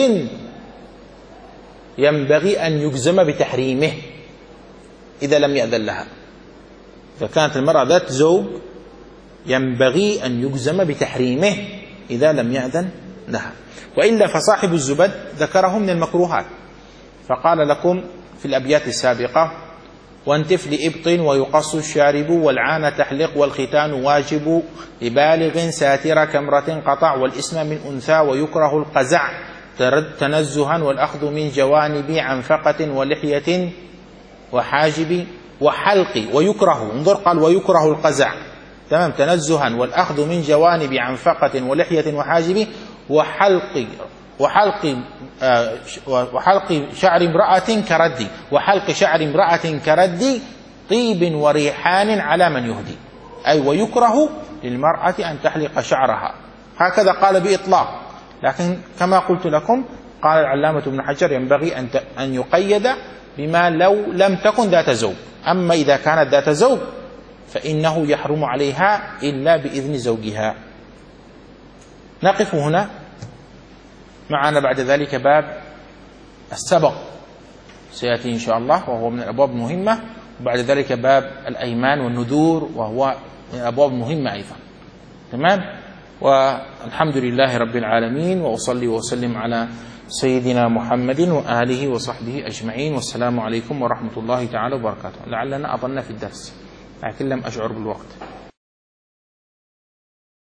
ينبغي أن يجزم بتحريمه إذا لم يأذن لها. إذا كانت المرأة ذات زوج ينبغي أن يجزم بتحريمه إذا لم يأذن لها، وإلا فصاحب الزبد ذكره من المكروهات، فقال لكم في الأبيات السابقة: وانتف لإبط ويقص الشارب والعان تحلق والختان واجب لبالغ ساتر كمرة قطع والاسم من أنثى ويكره القزع تنزها والأخذ من جوانب عنفقة ولحية وحاجب وحلق ويكره. انظر قال ويكره القزع، تمام، تنزها والأخذ من جوانب عنفقة ولحية وحاجب وحلق وحلق آه وحلق شعر امرأة كردي وحلق شعر امرأة كردي طيب وريحان على من يهدي، أي ويكره للمرأة أن تحلق شعرها. هكذا قال بإطلاق، لكن كما قلت لكم قال العلامة ابن حجر ينبغي أن أن يقيد بما لو لم تكن ذات زوج. أما إذا كانت ذات زوج فإنه يحرم عليها إلا بإذن زوجها. نقف هنا، معنا بعد ذلك باب السبق سيأتي إن شاء الله وهو من الأبواب المهمة، وبعد ذلك باب الأيمان والنذور وهو من الأبواب المهمة أيضا. تمام. والحمد لله رب العالمين، وأصلي وأسلم على سيدنا محمد وآله وصحبه أجمعين، والسلام عليكم ورحمة الله تعالى وبركاته. لعلنا أطلنا في الدرس لكن لم أشعر بالوقت.